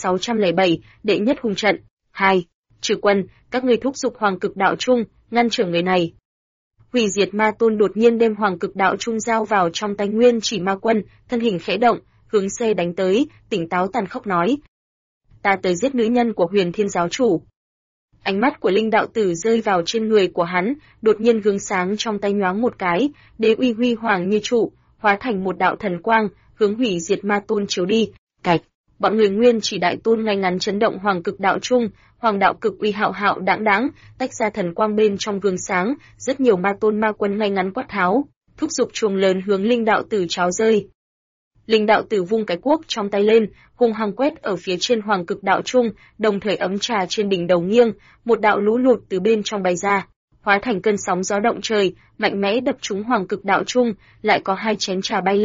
[SPEAKER 1] 1607, đệ nhất hung trận, 2. Trừ Quân, các ngươi thúc giục Hoàng Cực Đạo Chung, ngăn trở người này. Hủy Diệt Ma Tôn đột nhiên đem Hoàng Cực Đạo Chung giao vào trong tay Nguyên Chỉ Ma Quân, thân hình khẽ động, hướng xe đánh tới, tỉnh táo tàn khốc nói: ta tới giết nữ nhân của Huyền Thiên Giáo Chủ. Ánh mắt của Linh đạo tử rơi vào trên người của hắn, đột nhiên gương sáng trong tay nhoáng một cái, đế uy huy hoàng như trụ, hóa thành một đạo thần quang, hướng Hủy Diệt Ma Tôn chiếu đi. Cạch, bọn người Nguyên Chỉ Đại Tôn ngay ngắn chấn động Hoàng Cực Đạo Chung, Hoàng Đạo Cực uy hạo hạo đãng đãng, tách ra thần quang bên trong gương sáng, rất nhiều Ma Tôn Ma Quân ngay ngắn quát tháo, thúc giục chuông lớn hướng Linh đạo tử cháo rơi. Linh đạo tử vung cái cuốc trong tay lên, hung hăng quét ở phía trên Hoàng Cực Đạo Chung, đồng thời ấm trà trên đỉnh đầu nghiêng, một đạo lũ lụt từ bên trong bay ra, hóa thành cơn sóng gió động trời, mạnh mẽ đập trúng Hoàng Cực Đạo Chung, lại có 2 chén trà bay lên,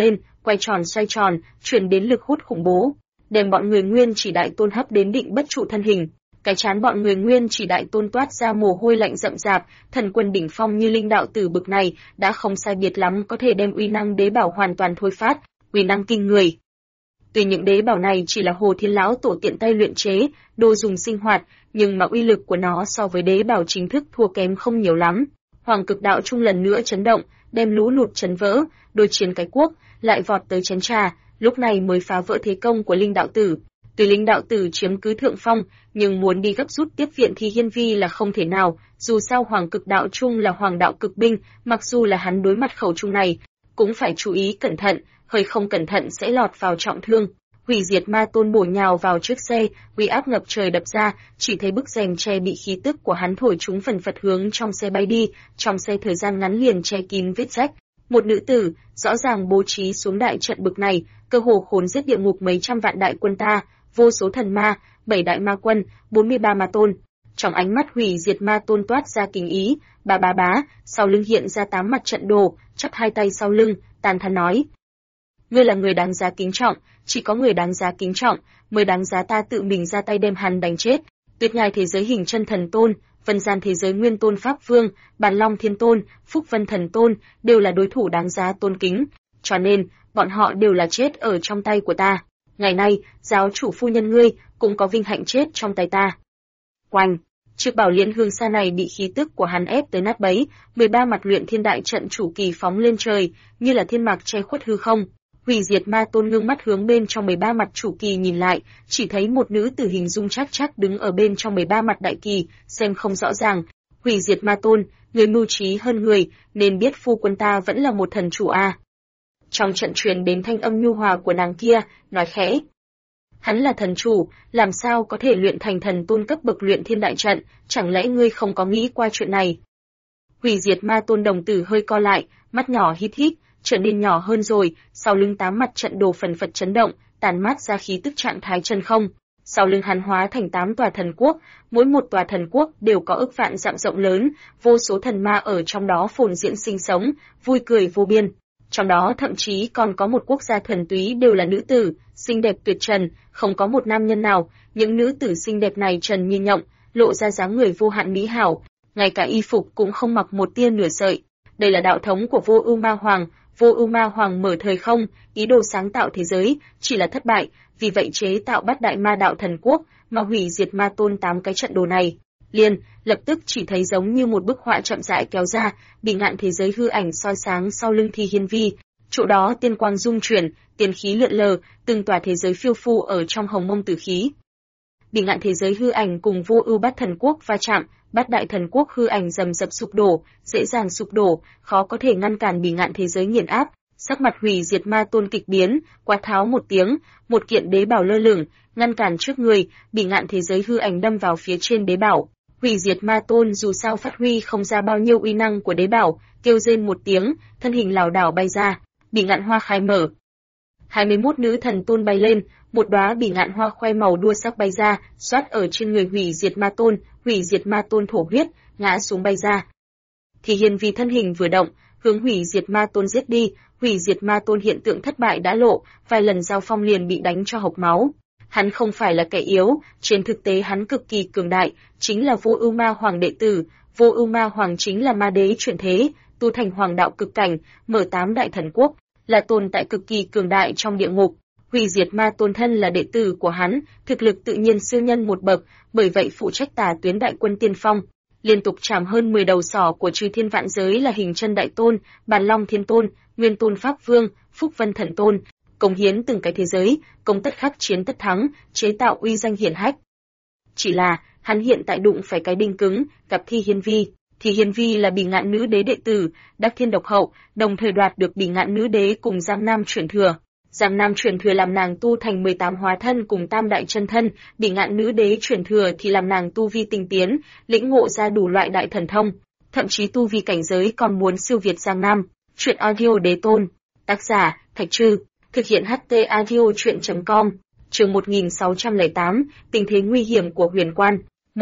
[SPEAKER 1] quay tròn xoay tròn, truyền đến lực hút khủng bố, đem bọn người Nguyên Chỉ Đại Tôn hấp đến định bất trụ thân hình. Cái chán bọn người Nguyên Chỉ Đại Tôn toát ra mồ hôi lạnh rậm rạp, thần quân đỉnh phong như linh đạo tử bực này đã không sai biệt lắm có thể đem uy năng đế bảo hoàn toàn thôi phát, uy năng kinh người. Tuy những đế bảo này chỉ là Hồ Thiên lão tổ tiện tay luyện chế, đồ dùng sinh hoạt, nhưng mà uy lực của nó so với đế bảo chính thức thua kém không nhiều lắm. Hoàng Cực Đạo Trung lần nữa chấn động, đem lũ lụt chấn vỡ, đôi chiến cái quốc lại vọt tới chén trà, lúc này mới phá vỡ thế công của linh đạo tử. Tuy linh đạo tử chiếm cứ thượng phong, nhưng muốn đi gấp rút tiếp viện thì hiên vi là không thể nào, dù sao Hoàng Cực Đạo Trung là hoàng đạo cực binh, mặc dù là hắn đối mặt khẩu trung này, cũng phải chú ý cẩn thận, hơi không cẩn thận sẽ lọt vào trọng thương. Hủy Diệt Ma Tôn bổ nhào vào trước xe, uy áp ngập trời đập ra, chỉ thấy bức rèm che bị khí tức của hắn thổi chúng phần phật hướng trong xe bay đi, trong xe thời gian ngắn liền che kín vết rách. Một nữ tử, rõ ràng bố trí xuống đại trận bực này, cơ hồ khốn giết địa ngục mấy trăm vạn đại quân ta, vô số thần ma, 7 đại ma quân, 43 ma tôn. Trong ánh mắt Hủy Diệt Ma Tôn toát ra kinh ý, bá, sau lưng hiện ra 8 mặt trận đồ, chắp hai tay sau lưng, tàn thán nói: ngươi là người đáng giá kính trọng, chỉ có người đáng giá kính trọng mới đáng giá ta tự mình ra tay đem hắn đánh chết. Tuyệt Nhai thế giới Hình Chân Thần Tôn, Vân Gian thế giới Nguyên Tôn Pháp Vương, Bàn Long Thiên Tôn, Phúc Vân Thần Tôn đều là đối thủ đáng giá tôn kính, cho nên bọn họ đều là chết ở trong tay của ta. Ngày nay, giáo chủ phu nhân ngươi cũng có vinh hạnh chết trong tay ta. Oanh! Chiếc bảo liễn hương xa này bị khí tức của hắn ép tới nát bấy, 13 mặt luyện thiên đại trận chủ kỳ phóng lên trời, như là thiên mạc che khuất hư không. Hủy Diệt Ma Tôn ngưng mắt hướng bên trong 13 mặt chủ kỳ nhìn lại, chỉ thấy một nữ tử hình dung chắc đứng ở bên trong 13 mặt đại kỳ, xem không rõ ràng. Hủy Diệt Ma Tôn, người mưu trí hơn người, nên biết phu quân ta vẫn là một thần chủ a. Trong trận truyền đến thanh âm nhu hòa của nàng kia, nói khẽ: hắn là thần chủ, làm sao có thể luyện thành thần tôn cấp bậc luyện thiên đại trận, chẳng lẽ ngươi không có nghĩ qua chuyện này? Hủy Diệt Ma Tôn đồng tử hơi co lại, mắt nhỏ hít hít, trở nên nhỏ hơn rồi, sau lưng 8 mặt trận đồ phần phật chấn động, tàn mát ra khí tức trạng thái chân không. Sau lưng hắn hóa thành 8 tòa thần quốc, mỗi một tòa thần quốc đều có ức vạn dặm rộng lớn, vô số thần ma ở trong đó phồn diễn sinh sống, vui cười vô biên. Trong đó thậm chí còn có một quốc gia thuần túy đều là nữ tử, xinh đẹp tuyệt trần, không có một nam nhân nào, những nữ tử xinh đẹp này trần như nhộng, lộ ra dáng người vô hạn mỹ hảo, ngay cả y phục cũng không mặc một tia nửa sợi. Đây là đạo thống của Vô Ưu Ma Hoàng. Vô Ưu Ma Hoàng mở thời không, ý đồ sáng tạo thế giới, chỉ là thất bại, vì vậy chế tạo Bát Đại Ma Đạo Thần Quốc, mà Hủy Diệt Ma Tôn 8 cái trận đồ này. Lập tức chỉ thấy giống như một bức họa chậm rãi kéo ra, Bỉ Ngạn thế giới hư ảnh soi sáng sau lưng Thi Hiên Vi, chỗ đó tiên quang dung chuyển, tiên khí lượn lờ, từng tòa thế giới phiêu phù ở trong hồng mông tử khí. Bỉ Ngạn thế giới hư ảnh cùng Vô Ưu Bát Thần Quốc va chạm, Bát Đại Thần Quốc hư ảnh rầm rập sụp đổ, dễ dàng sụp đổ, khó có thể ngăn cản Bỉ Ngạn thế giới nghiền áp. Sắc mặt Hủy Diệt Ma Tôn kịch biến, quát tháo một tiếng, một kiện đế bảo lơ lửng, ngăn cản trước người, Bỉ Ngạn thế giới hư ảnh đâm vào phía trên đế bảo. Hủy Diệt Ma Tôn dù sao phát huy không ra bao nhiêu uy năng của đế bảo, kêu rên một tiếng, thân hình lảo đảo bay ra, Bỉ Ngạn hoa khai mở. 21 nữ thần tôn bay lên, một đóa Bỉ Ngạn hoa khoe màu đua sắc bay ra, xoát ở trên người Hủy Diệt Ma Tôn, Hủy Diệt Ma Tôn thổ huyết, ngã xuống bay ra. Thì Hiên Vi thân hình vừa động, hướng Hủy Diệt Ma Tôn giết đi, Hủy Diệt Ma Tôn hiện tượng thất bại đã lộ, vài lần giao phong liền bị đánh cho hộc máu. Hắn không phải là kẻ yếu, trên thực tế hắn cực kỳ cường đại, chính là Vô Ưu Ma Hoàng đệ tử, Vô Ưu Ma Hoàng chính là ma đế chuyển thế, tu thành hoàng đạo cực cảnh, mở 8 đại thần quốc, là tồn tại cực kỳ cường đại trong địa ngục. Hủy Diệt Ma Tôn thân là đệ tử của hắn, thực lực tự nhiên siêu nhân một bậc, bởi vậy phụ trách tà tuyến đại quân tiên phong, liên tục chạm hơn 10 đầu sỏ của Chư Thiên Vạn Giới là Hình Chân Đại Tôn, Bàn Long Thiên Tôn, Nguyên Tôn Pháp Vương, Phúc Vân Thần Tôn, cống hiến từng cái thế giới, công tất khắc chiến tất thắng, chế tạo uy danh hiển hách. Chỉ là, hắn hiện tại đụng phải cái đinh cứng, gặp Thi Hiên Vi. Thi Hiên Vi là Bỉ Ngạn nữ đế đệ tử, đắc thiên độc hậu, đồng thời đoạt được Bỉ Ngạn nữ đế cùng Giang Nam chuyển thừa. Giang Nam chuyển thừa làm nàng tu thành 18 hóa thân cùng Tam đại chân thân, Bỉ Ngạn nữ đế chuyển thừa thì làm nàng tu vi tinh tiến, lĩnh ngộ ra đủ loại đại thần thông, thậm chí tu vi cảnh giới còn muốn siêu việt Giang Nam. Truyện audio đế tôn, tác giả Thạch Trư, thực hiện HT audio truyện.com. Chương 1608, tình thế nguy hiểm của Huyền Quan. 1.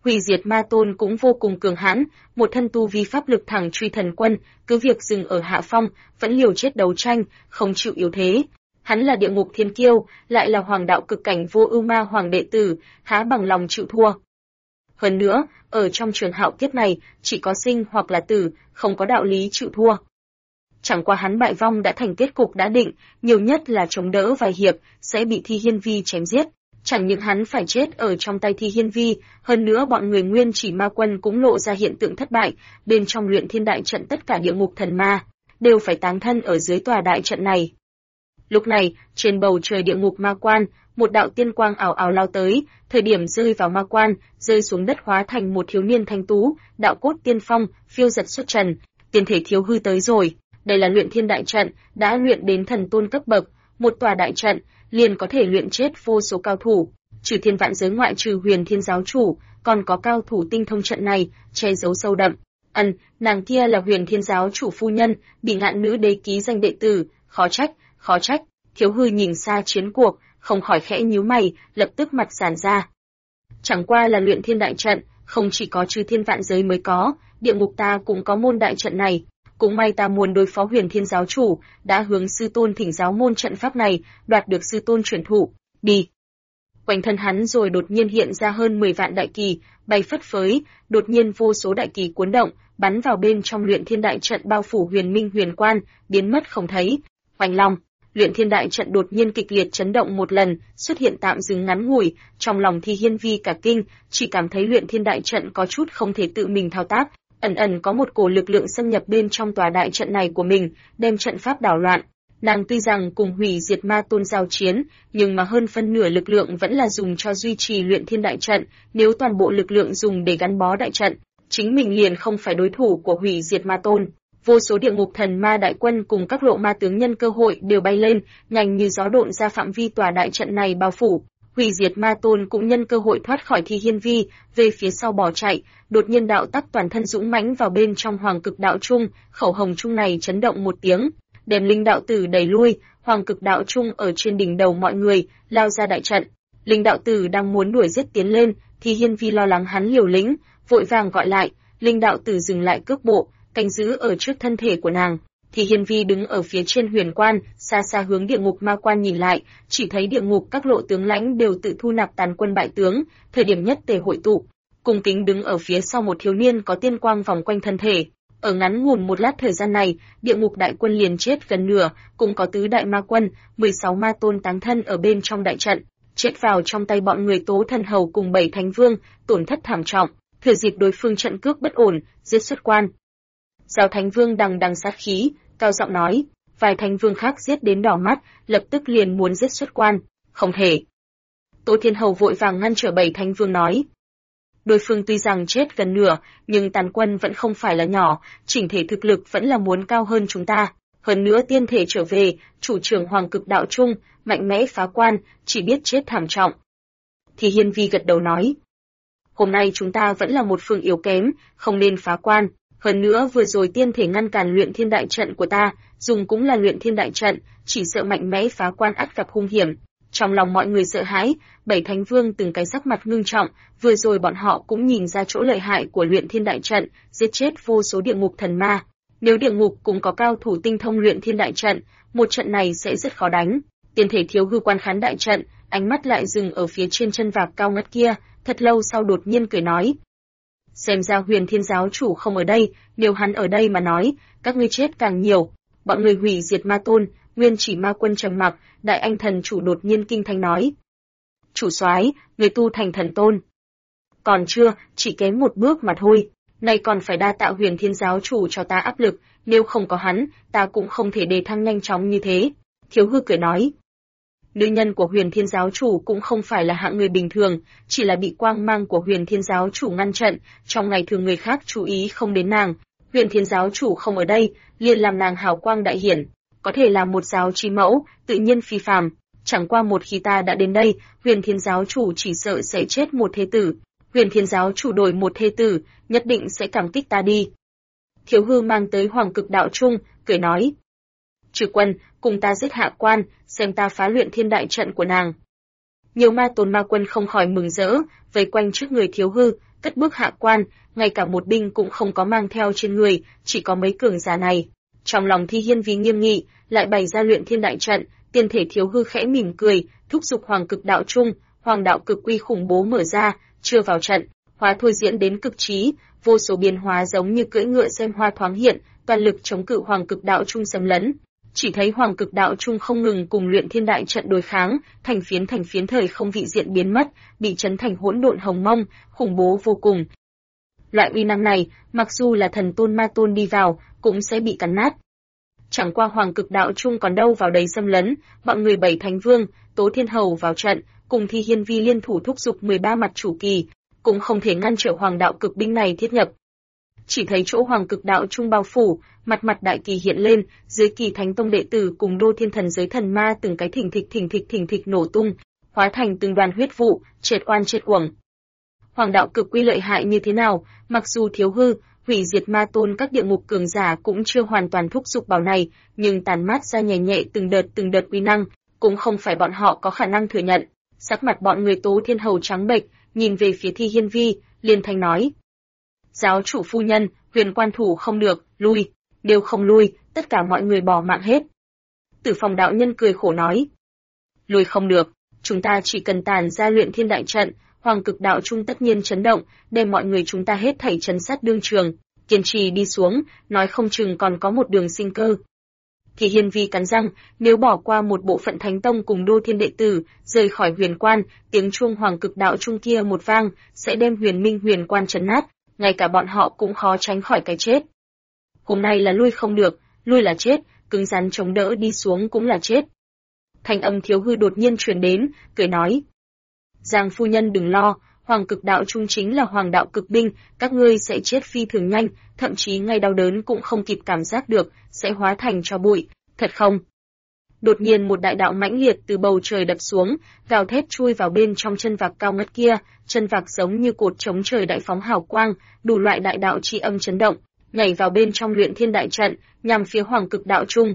[SPEAKER 1] Hủy diệt ma tôn cũng vô cùng cường hãn, một thân tu vi pháp lực thẳng truy thần quân, cứ việc dừng ở hạ phong, vẫn liều chết đấu tranh, không chịu yếu thế. Hắn là địa ngục thiên kiêu, lại là hoàng đạo cực cảnh vô ưu ma hoàng đệ tử, há bằng lòng chịu thua. Hơn nữa, ở trong trường hạo kiếp này, chỉ có sinh hoặc là tử, không có đạo lý chịu thua. Chẳng qua hắn bại vong đã thành kết cục đã định, nhiều nhất là chống đỡ vài hiệp, sẽ bị Thi Hiên Vi chém giết. Chẳng những hắn phải chết ở trong tay Thi Hiên Vi, hơn nữa bọn người Nguyên Chỉ Ma Quân cũng lộ ra hiện tượng thất bại, bên trong Luyện Thiên Đại Trận tất cả địa ngục thần ma đều phải táng thân ở dưới tòa đại trận này. Lúc này, trên bầu trời địa ngục ma quan, một đạo tiên quang ảo ảo lao tới, thời điểm rơi vào ma quan, rơi xuống đất hóa thành một thiếu niên thanh tú, đạo cốt tiên phong, phiêu giật xuất trần, tiên thể Thiếu Hư tới rồi. Đây là Luyện Thiên Đại Trận, đã luyện đến thần tôn cấp bậc, một tòa đại trận liền có thể luyện chết vô số cao thủ, trừ thiên vạn giới ngoại trừ Huyền Thiên giáo chủ, còn có cao thủ tinh thông trận này, che giấu sâu đậm. Nàng kia là Huyền Thiên giáo chủ phu nhân, Bỉ Ngạn nữ đế ký danh đệ tử, khó trách. Thiếu Hư nhìn xa chiến cuộc, không khỏi khẽ nhíu mày, lập tức mặt giãn ra. Chẳng qua là Luyện Thiên Đại Trận, không chỉ có trừ thiên vạn giới mới có, địa ngục ta cũng có môn đại trận này. Cũng may ta muốn đối phó Huyền Thiên giáo chủ, đã hướng sư tôn thỉnh giáo môn trận pháp này, đoạt được sư tôn truyền thụ. Đi. Quanh thân hắn rồi đột nhiên hiện ra hơn 10 vạn đại kỳ, bay phất phới, đột nhiên vô số đại kỳ cuốn động, bắn vào bên trong Luyện Thiên Đại Trận bao phủ Huyền Minh Huyền Quan, biến mất không thấy. Oanh long, Luyện Thiên Đại Trận đột nhiên kịch liệt chấn động một lần, xuất hiện tạm dừng ngắn ngủi, trong lòng Thi Hiên Vi cả kinh, chỉ cảm thấy Luyện Thiên Đại Trận có chút không thể tự mình thao tác. Ẩn có một cổ lực lượng xâm nhập bên trong tòa đại trận này của mình, đem trận pháp đảo loạn. Nàng tuy rằng cùng hủy diệt ma tôn giao chiến, nhưng mà hơn phân nửa lực lượng vẫn là dùng cho duy trì Luyện Thiên Đại Trận, nếu toàn bộ lực lượng dùng để gắn bó đại trận, chính mình liền không phải đối thủ của hủy diệt ma tôn. Vô số địa ngục thần ma đại quân cùng các lộ ma tướng nhân cơ hội đều bay lên, nhanh như gió độn ra phạm vi tòa đại trận này bao phủ. Hủy diệt ma tôn cũng nhân cơ hội thoát khỏi Thi Hiên Vi, về phía sau bỏ chạy, đột nhiên đạo tắc toàn thân dũng mãnh vào bên trong Hoàng Cực Đạo Trung, khẩu hồng trung này chấn động một tiếng, đem Linh đạo tử đẩy lui, Hoàng Cực Đạo Trung ở trên đỉnh đầu mọi người, lao ra đại trận. Linh đạo tử đang muốn đuổi giết tiến lên, Thi Hiên Vi lo lắng hắn liều lĩnh, vội vàng gọi lại, Linh đạo tử dừng lại cước bộ, canh giữ ở trước thân thể của nàng. Thì Hiên Vi đứng ở phía trên huyền quan, xa xa hướng địa ngục ma quan nhìn lại, chỉ thấy địa ngục các lộ tướng lãnh đều tự thu nạp tàn quân bại tướng, thời điểm nhất tề hội tụ, cung kính đứng ở phía sau một thiếu niên có tiên quang vòng quanh thân thể. Ở ngắn ngủn một lát thời gian này, địa ngục đại quân liền chết gần nửa, cũng có tứ đại ma quân, 16 ma tôn táng thân ở bên trong đại trận, chết vào trong tay bọn người Tố Thần Hầu cùng 7 thánh vương, tổn thất thảm trọng, thừa dịp đối phương trận cước bất ổn, giết xuất quan. Giao Thánh Vương đằng đằng sát khí, cao giọng nói, vài thánh vương khác giết đến đỏ mắt, lập tức liền muốn giết xuất quan, không thể. Tố Thiên Hầu vội vàng ngăn trở 7 thánh vương nói, đối phương tuy rằng chết gần nửa, nhưng tàn quân vẫn không phải là nhỏ, chỉnh thể thực lực vẫn là muốn cao hơn chúng ta. Hơn nữa tiên thể trở về, chủ trưởng Hoàng Cực Đạo Trung, mạnh mẽ phá quan, chỉ biết chết thảm trọng. Thì Hiên Vi gật đầu nói, hôm nay chúng ta vẫn là một phương yếu kém, không nên phá quan. Hơn nữa vừa rồi tiên thể ngăn cản Luyện Thiên Đại Trận của ta, dùng cũng là Luyện Thiên Đại Trận, chỉ sợ mạnh mẽ phá quan ắt gặp hung hiểm. Trong lòng mọi người sợ hãi, 7 thánh vương từng cái sắc mặt ngưng trọng, vừa rồi bọn họ cũng nhìn ra chỗ lợi hại của Luyện Thiên Đại Trận, giết chết vô số địa ngục thần ma. Nếu địa ngục cũng có cao thủ tinh thông Luyện Thiên Đại Trận, một trận này sẽ rất khó đánh. Tiên thể Thiếu Hư quan khán đại trận, ánh mắt lại dừng ở phía trên chân vạc cao ngất kia, thật lâu sau đột nhiên cười nói. Xem ra Huyền Thiên giáo chủ không ở đây, nếu hắn ở đây mà nói, các ngươi chết càng nhiều. Bọn người hủy diệt ma tôn, Nguyên Chỉ Ma Quân trầm mặc, Đại Anh Thần chủ đột nhiên kinh thanh nói. Chủ soái, người tu thành thần tôn. Còn chưa, chỉ kém một bước mà thôi. Nay còn phải đa tạ Huyền Thiên giáo chủ cho ta áp lực, nếu không có hắn, ta cũng không thể đề thăng nhanh chóng như thế. Thiếu Hư cười nói. Nữ nhân của Huyền Thiên giáo chủ cũng không phải là hạng người bình thường, chỉ là bị quang mang của Huyền Thiên giáo chủ ngăn trận, trong ngày thường người khác chú ý không đến nàng. Huyền Thiên giáo chủ không ở đây, liền làm nàng hào quang đại hiển, có thể là một giáo chi mẫu, tự nhiên phi phàm. Chẳng qua một khi ta đã đến đây, Huyền Thiên giáo chủ chỉ sợ sẽ chết một thế tử. Huyền Thiên giáo chủ đổi một thế tử, nhất định sẽ cảm kích ta đi. Thiếu Hư mang tới Hoàng Cực Đạo Trung, cười nói. Trừ quân, cùng ta giết hạ quan, xem ta phá Luyện Thiên Đại Trận của nàng. Nhiều ma tôn ma quân không khỏi mừng rỡ, vây quanh trước người Thiếu Hư, cất bước hạ quan, ngay cả một binh cũng không có mang theo trên người, chỉ có mấy cường giả này. Trong lòng Thi Hiên Vi nghiêm nghị, lại bày ra luyện thiên đại trận, tiên thể Thiếu Hư khẽ mỉm cười, thúc giục Hoàng Cực Đạo Trung, Hoàng Đạo Cực Quy khủng bố mở ra, chưa vào trận, hóa thôi diễn đến cực trí, vô số biến hóa giống như cưỡi ngựa xem hoa thoáng hiện, toàn lực chống cự Hoàng Cực Đạo Trung xâm lấn. Chỉ thấy Hoàng Cực Đạo Trung không ngừng cùng luyện thiên đại trận đối kháng, thành phiến thời không vị diện biến mất, bị chấn thành hỗn độn hồng mông, khủng bố vô cùng. Loại uy năng này, mặc dù là thần tôn ma tôn đi vào, cũng sẽ bị cắn nát. Chẳng qua Hoàng Cực Đạo Trung còn đâu vào đấy xâm lấn, bọn người Bảy Thánh Vương, Tố Thiên Hầu vào trận, cùng Thi Hiên Vi liên thủ thúc giục 13 mặt chủ kỳ, cũng không thể ngăn trở Hoàng Đạo Cực binh này thiết nhập. Chỉ thấy chỗ Hoàng Cực Đạo Trung bao phủ, mặt đại kỳ hiện lên, dưới kỳ Thánh Tông đệ tử cùng Đô Thiên Thần giới thần ma từng cái thình thịch nổ tung, hóa thành từng đoàn huyết vụ, trệt oan trệt uổng. Hoàng Đạo Cực quy lợi hại như thế nào, mặc dù Thiếu Hư, hủy diệt ma tôn các địa ngục cường giả cũng chưa hoàn toàn thúc giục bảo này, nhưng tàn mát ra nhẹ nhẹ từng đợt uy năng, cũng không phải bọn họ có khả năng thừa nhận. Sắc mặt bọn người Tố Thiên Hầu trắng bệch, nhìn về phía Thi Hiên Vi, liên thanh nói: "Giáo chủ phu nhân, Huyền Quan thủ không được, lui." Đều không lui, tất cả mọi người bỏ mạng hết. Tử Phòng đạo nhân cười khổ nói: "Lui không được, chúng ta chỉ cần tàn ra luyện thiên đại trận, Hoàng Cực Đạo Trung tất nhiên chấn động, đem mọi người chúng ta hết thảy chấn sát đương trường, kiên trì đi xuống, nói không chừng còn có một đường sinh cơ." Thì Hiên Vi cắn răng, nếu bỏ qua một bộ phận Thánh Tông cùng Đô Thiên đệ tử, rời khỏi Huyền Quan, tiếng chuông Hoàng Cực Đạo Trung kia một vang, sẽ đem Huyền Minh Huyền Quan chấn nát, ngay cả bọn họ cũng khó tránh khỏi cái chết. Hôm nay là lui không được, lui là chết, cứng rắn chống đỡ đi xuống cũng là chết. Thanh âm Thiếu Hư đột nhiên truyền đến, cười nói: "Giang phu nhân đừng lo, Hoàng Cực Đạo Trung chính là Hoàng Đạo Cực binh, các ngươi sẽ chết phi thường nhanh, thậm chí ngay đau đớn cũng không kịp cảm giác được, sẽ hóa thành tro bụi, thật không?" Đột nhiên một đại đạo mãnh liệt từ bầu trời đập xuống, gào thét chui vào bên trong chân vạc cao ngất kia, chân vạc giống như cột chống trời đại phóng hào quang, đủ loại đại đạo chi âm chấn động, nhảy vào bên trong luyện thiên đại trận, nhằm phía Hoàng Cực Đạo Trung,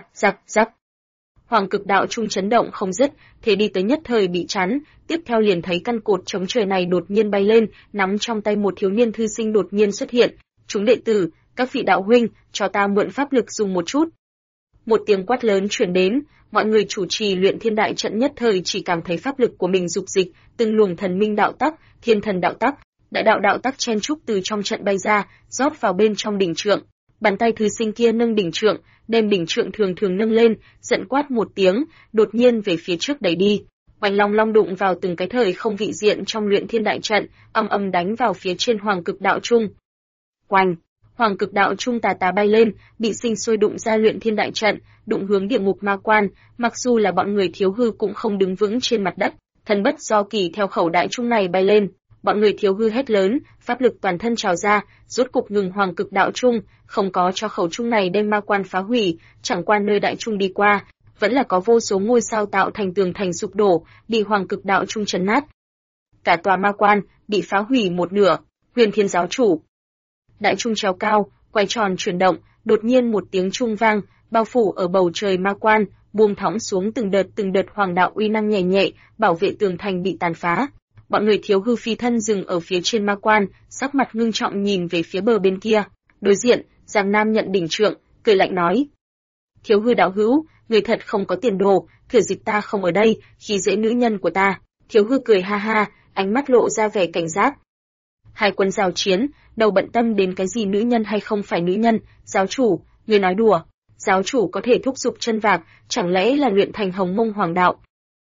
[SPEAKER 1] rắc. Hoàng Cực Đạo Trung chấn động không dứt, thế đi tới nhất thời bị chắn, tiếp theo liền thấy căn cột chống trời này đột nhiên bay lên, nắm trong tay một thiếu niên thư sinh đột nhiên xuất hiện, "Chúng đệ tử, các vị đạo huynh, cho ta mượn pháp lực dùng một chút." Một tiếng quát lớn truyền đến, mọi người chủ trì luyện thiên đại trận nhất thời chỉ cảm thấy pháp lực của mình dục dịch, từng luồng thần minh đạo tắc, thiên thần đạo tắc, đại đạo đạo tắc chen trúc từ trong trận bay ra, rót vào bên trong đỉnh trượng. Bàn tay thư sinh kia nâng đỉnh trượng, đem đỉnh trượng thường nâng lên, giận quát một tiếng, đột nhiên về phía trước đẩy đi. Oanh long long đụng vào từng cái thời không vị diện trong luyện thiên đại trận, âm đánh vào phía trên Hoàng Cực Đạo Trung. Oanh! Hoàng Cực Đạo Trung tà bay lên, bị sinh sôi đụng ra luyện thiên đại trận, đụng hướng địa ngục ma quan, mặc dù là bọn người Thiếu Hư cũng không đứng vững trên mặt đất, thần bất do kỳ theo khẩu đại trung này bay lên. Bọn người Thiếu Hư hét lớn, pháp lực toàn thân trào ra, rốt cục ngừng Hoàng Cực Đạo Trung, không có cho khẩu trung này đem ma quan phá hủy, chẳng qua nơi đại trung đi qua, vẫn là có vô số ngôi sao tạo thành tường thành sụp đổ, bị Hoàng Cực Đạo Trung chấn nát. Cả tòa ma quan bị phá hủy một nửa. Huyền Thiên giáo chủ, đại trung treo cao, quay tròn chuyển động, đột nhiên một tiếng trung vang, bao phủ ở bầu trời ma quan, buông thõng xuống từng đợt hoàng đạo uy năng nhẹ, bảo vệ tường thành bị tàn phá. Bọn người Thiếu Hư phi thân dừng ở phía trên ma quan, sắc mặt ngưng trọng nhìn về phía bờ bên kia. Đối diện, Giang Nam nhận đỉnh trượng, cười lạnh nói: "Thiếu Hư đạo hữu, người thật không có tiền đồ, thừa dịp ta không ở đây, khi dễ nữ nhân của ta." Thiếu Hư cười ha ha, ánh mắt lộ ra vẻ cảnh giác. Hai quân giao chiến, đâu bận tâm đến cái gì nữ nhân hay không phải nữ nhân, giáo chủ, người nói đùa, giáo chủ có thể thúc giục chân vạc, chẳng lẽ là luyện thành Hồng Mông Hoàng đạo?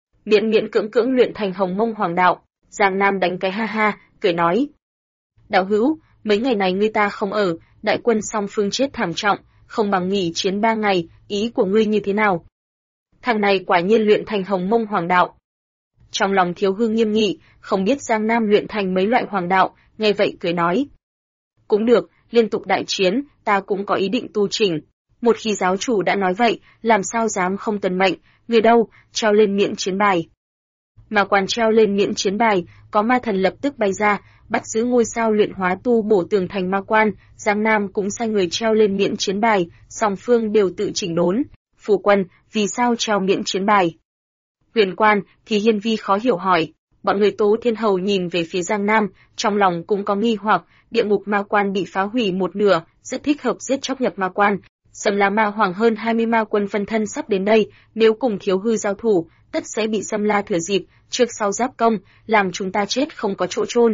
[SPEAKER 1] Miễn cưỡng luyện thành Hồng Mông Hoàng đạo. Giang Nam đánh cái ha ha, cười nói: "Đạo hữu, mấy ngày này ngươi ta không ở, đại quân song phương chết thảm trọng, không bằng nghỉ chiến 3 ngày, ý của ngươi như thế nào?" Thằng này quả nhiên luyện thành Hồng Mông Hoàng đạo. Trong lòng Thiếu Hư nghiêm nghị, không biết Giang Nam luyện thành mấy loại hoàng đạo, nghe vậy cười nói: "Cũng được, liên tục đại chiến, ta cũng có ý định tu chỉnh. Một khi giáo chủ đã nói vậy, làm sao dám không tuân mệnh, người đâu, treo lên miễn chiến bài." Mà quan treo lên miễn chiến bài, có ma thần lập tức bay ra, bắt giữ ngôi sao luyện hóa tu bổ tường thành ma quan. Giang Nam cũng sai người treo lên miễn chiến bài, song phương đều tự chỉnh đốn. "Phu quân, vì sao treo miễn chiến bài?" Huyền Quan, thì Hiên Vi khó hiểu hỏi. Bọn người Tố Thiên Hầu nhìn về phía Giang Nam, trong lòng cũng có nghi hoặc, địa ngục ma quan bị phá hủy một nửa, rất thích hợp giết chóc nhập ma quan. Sầm La Ma Hoàng hơn 20 ma quân phân thân sắp đến đây, nếu cùng Thiếu Hư giao thủ, tất sẽ bị Sâm La thừa dịp, trước sau giáp công, làm chúng ta chết không có chỗ chôn.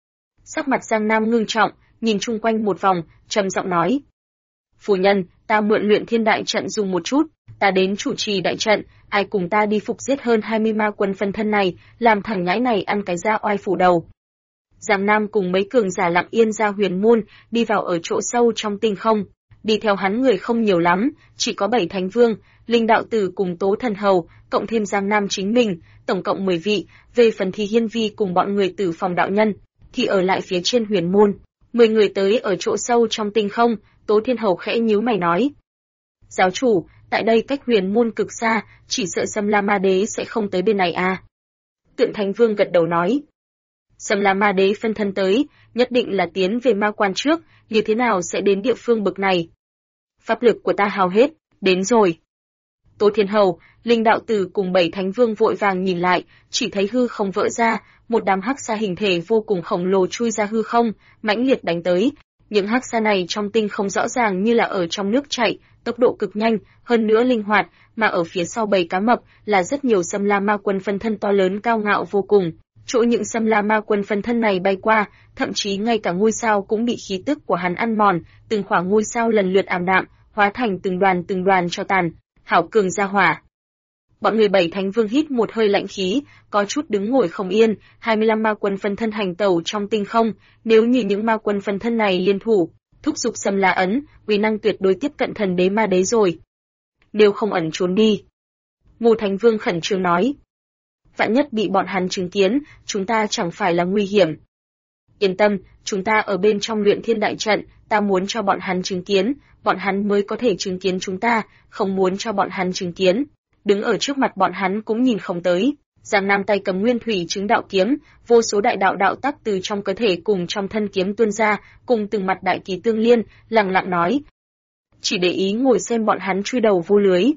[SPEAKER 1] Sắc mặt Giang Nam ngưng trọng, nhìn chung quanh một vòng, trầm giọng nói: "Phu nhân, ta mượn Luyện Thiên đại trận dùng một chút, ta đến chủ trì đại trận, ai cùng ta đi phục giết hơn 20 ma quân phân thân này, làm thằng nhãi này ăn cái da oai phủ đầu." Giang Nam cùng mấy cường giả lặng yên ra huyền môn, đi vào ở chỗ sâu trong tinh không. Đi theo hắn người không nhiều lắm, chỉ có 7 thánh vương, Linh đạo tử cùng Tố Thần Hầu, cộng thêm Giang Nam chính mình, tổng cộng 10 vị. Về phần thì Hiên Vi cùng bọn người Tử Phòng đạo nhân, thì ở lại phía trên huyền môn. 10 người tới ở chỗ sâu trong tinh không, Tố Thiên Hầu khẽ nhíu mày nói: "Giáo chủ, tại đây cách huyền môn cực xa, chỉ sợ Sâm La Ma Đế sẽ không tới bên này à?" Tượng Thánh Vương gật đầu nói: "Sâm La Ma Đế phân thân tới, nhất định là tiến về ma quan trước, như thế nào sẽ đến địa phương bực này? Pháp lực của ta hao hết, đến rồi." Tố Thiên Hầu, Linh đạo tử cùng 7 thánh vương vội vàng nhìn lại, chỉ thấy hư không vỡ ra, một đám hắc sa hình thể vô cùng khổng lồ chui ra hư không, mãnh liệt đánh tới. Những hắc sa này trong tinh không rõ ràng như là ở trong nước chảy, tốc độ cực nhanh, hơn nữa linh hoạt, mà ở phía sau bầy cá mập là rất nhiều Sâm La Ma quân phân thân to lớn cao ngạo vô cùng. Chỗ những Sâm La Ma quân phân thân này bay qua, thậm chí ngay cả ngôi sao cũng bị khí tức của hắn ăn mòn, từng khoảng ngôi sao lần lượt ảm đạm, hóa thành từng đoàn tro tàn. Hảo cường gia hỏa. Bọn người 7 thánh vương hít một hơi lạnh khí, có chút đứng ngồi không yên, 25 ma quân phân thân hành tẩu trong tinh không, nếu như những ma quân phân thân này liên thủ, thúc giục Sâm La ấn, uy năng tuyệt đối tiếp cận thần đế ma đế rồi. Nếu không ẩn trốn đi. Ngô Thánh Vương khẩn trương nói: "Vạn nhất bị bọn hắn chứng kiến, chúng ta chẳng phải là nguy hiểm." "Yên tâm, chúng ta ở bên trong Luyện Thiên đại trận, ta muốn cho bọn hắn chứng kiến, bọn hắn mới có thể chứng kiến chúng ta, không muốn cho bọn hắn chứng kiến. Đứng ở trước mặt bọn hắn cũng nhìn không tới." Giang Nam tay cầm nguyên thủy chứng đạo kiếm, vô số đại đạo đạo tắc từ trong cơ thể cùng trong thân kiếm tuôn ra, cùng từng mặt đại kỳ tương liên, lặng lặng nói: "Chỉ để ý ngồi xem bọn hắn chui đầu vô lưới."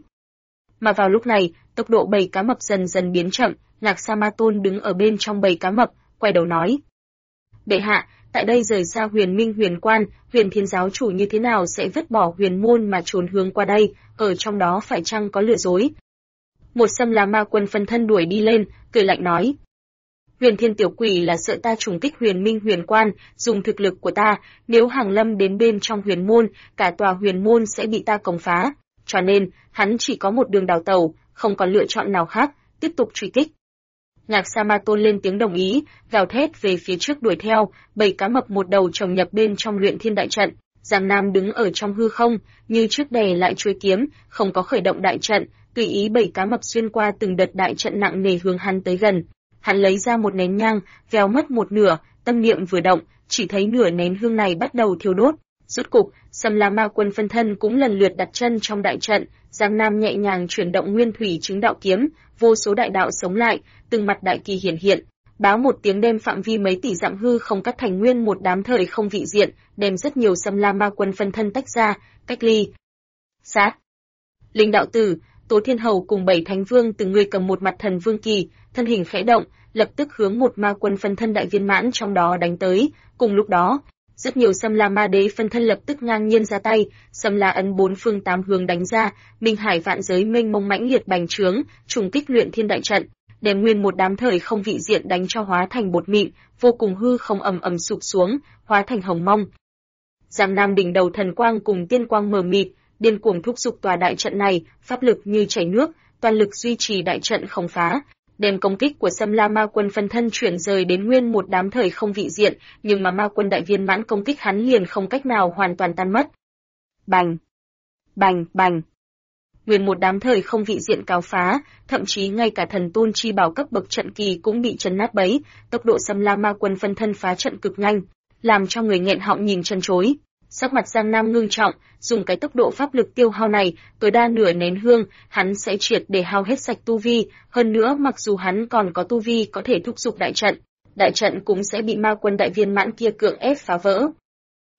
[SPEAKER 1] Mà vào lúc này, tốc độ bầy cá mập dần dần biến chậm, Ngạc Sa Ma Tôn đứng ở bên trong bầy cá mập, quay đầu nói: "Bệ hạ, tại đây rời xa Huyền Minh Huyền Quan, Huyền Thiên giáo chủ như thế nào sẽ vứt bỏ huyền môn mà trốn hướng qua đây, ở trong đó phải chăng có lừa dối?" Một Sâm La Ma quân phân thân đuổi đi lên, cười lạnh nói: "Huyền Thiên tiểu quỷ là sợ ta trùng kích Huyền Minh Huyền Quan, dùng thực lực của ta, nếu hàng lâm đến bên trong huyền môn, cả tòa huyền môn sẽ bị ta công phá, cho nên hắn chỉ có một đường đào tẩu, không còn lựa chọn nào khác, tiếp tục truy kích." Ngạc Sa Ma Tôn lên tiếng đồng ý, gào thét về phía trước đuổi theo, bầy cá mập một đầu chồng nhập bên trong Luyện Thiên đại trận. Giang Nam đứng ở trong hư không, như trước đè lại chuôi kiếm, không có khởi động đại trận, tùy ý bầy cá mập xuyên qua từng đợt đại trận nặng nề hướng hắn tới gần. Hắn lấy ra một nén nhang, vèo mất một nửa, tâm niệm vừa động, chỉ thấy nửa nén hương này bắt đầu thiêu đốt. Rốt cục, Sâm La Ma quân phân thân cũng lần lượt đặt chân trong đại trận, Giang Nam nhẹ nhàng chuyển động nguyên thủy chứng đạo kiếm, vô số đại đạo sống lại, từng mặt đại kỳ hiển hiện, báo một tiếng đem phạm vi mấy tỷ dặm hư không cắt thành nguyên một đám thời không vị diện, đem rất nhiều Sâm La Ma quân phân thân tách ra, cách ly. Sát. Linh đạo tử, Tố Thiên Hầu cùng 7 thánh vương từng người cầm một mặt thần vương kỳ, thân hình khẽ động, lập tức hướng một ma quân phân thân đại viên mãn trong đó đánh tới. Cùng lúc đó, rất nhiều Sâm La Ma Đế phân thân lập tức ngang nhiên ra tay, Sâm La ấn 4 phương 8 hướng đánh ra, minh hải vạn giới mênh mông mãnh liệt bành trướng, trùng kích Luyện Thiên đại trận, đem nguyên một đám thời không vị diện đánh cho hóa thành bột mịn, vô cùng hư không ầm ầm sụp xuống, hóa thành hồng mông. Giang Nam đỉnh đầu thần quang cùng tiên quang mờ mịt, điên cuồng thúc giục tòa đại trận này, pháp lực như chảy nước, toàn lực duy trì đại trận không phá. Đem công kích của Sâm La Ma quân phân thân chuyển rời đến nguyên một đám thời không vị diện, nhưng mà ma quân đại viên mãn công kích hắn liền không cách nào hoàn toàn tan mất. Bành, bành, bành. Nguyên một đám thời không vị diện cáo phá, thậm chí ngay cả thần tôn chi bảo cấp bậc trận kỳ cũng bị chấn nát bấy, tốc độ Sâm La Ma quân phân thân phá trận cực nhanh, làm cho người nghẹn họng nhìn chân chối. Sắc mặt Giang Nam ngưng trọng, dùng cái tốc độ pháp lực tiêu hao này, tối đa nửa nén hương, hắn sẽ triệt để hao hết sạch tu vi, hơn nữa mặc dù hắn còn có tu vi có thể thúc giục đại trận cũng sẽ bị ma quân đại viên mãn kia cưỡng ép phá vỡ.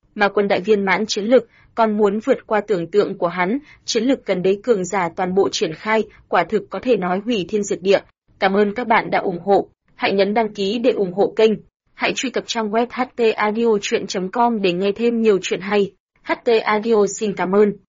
[SPEAKER 1] mà quân đại viên mãn chiến lực còn muốn vượt qua tưởng tượng của hắn, chiến lực gần đấy cường giả toàn bộ triển khai, quả thực có thể nói hủy thiên diệt địa. Cảm ơn các bạn đã ủng hộ, hãy nhấn đăng ký để ủng hộ kênh. Hãy truy cập trang web htaudio.com để nghe thêm nhiều chuyện hay. HT Audio xin cảm ơn.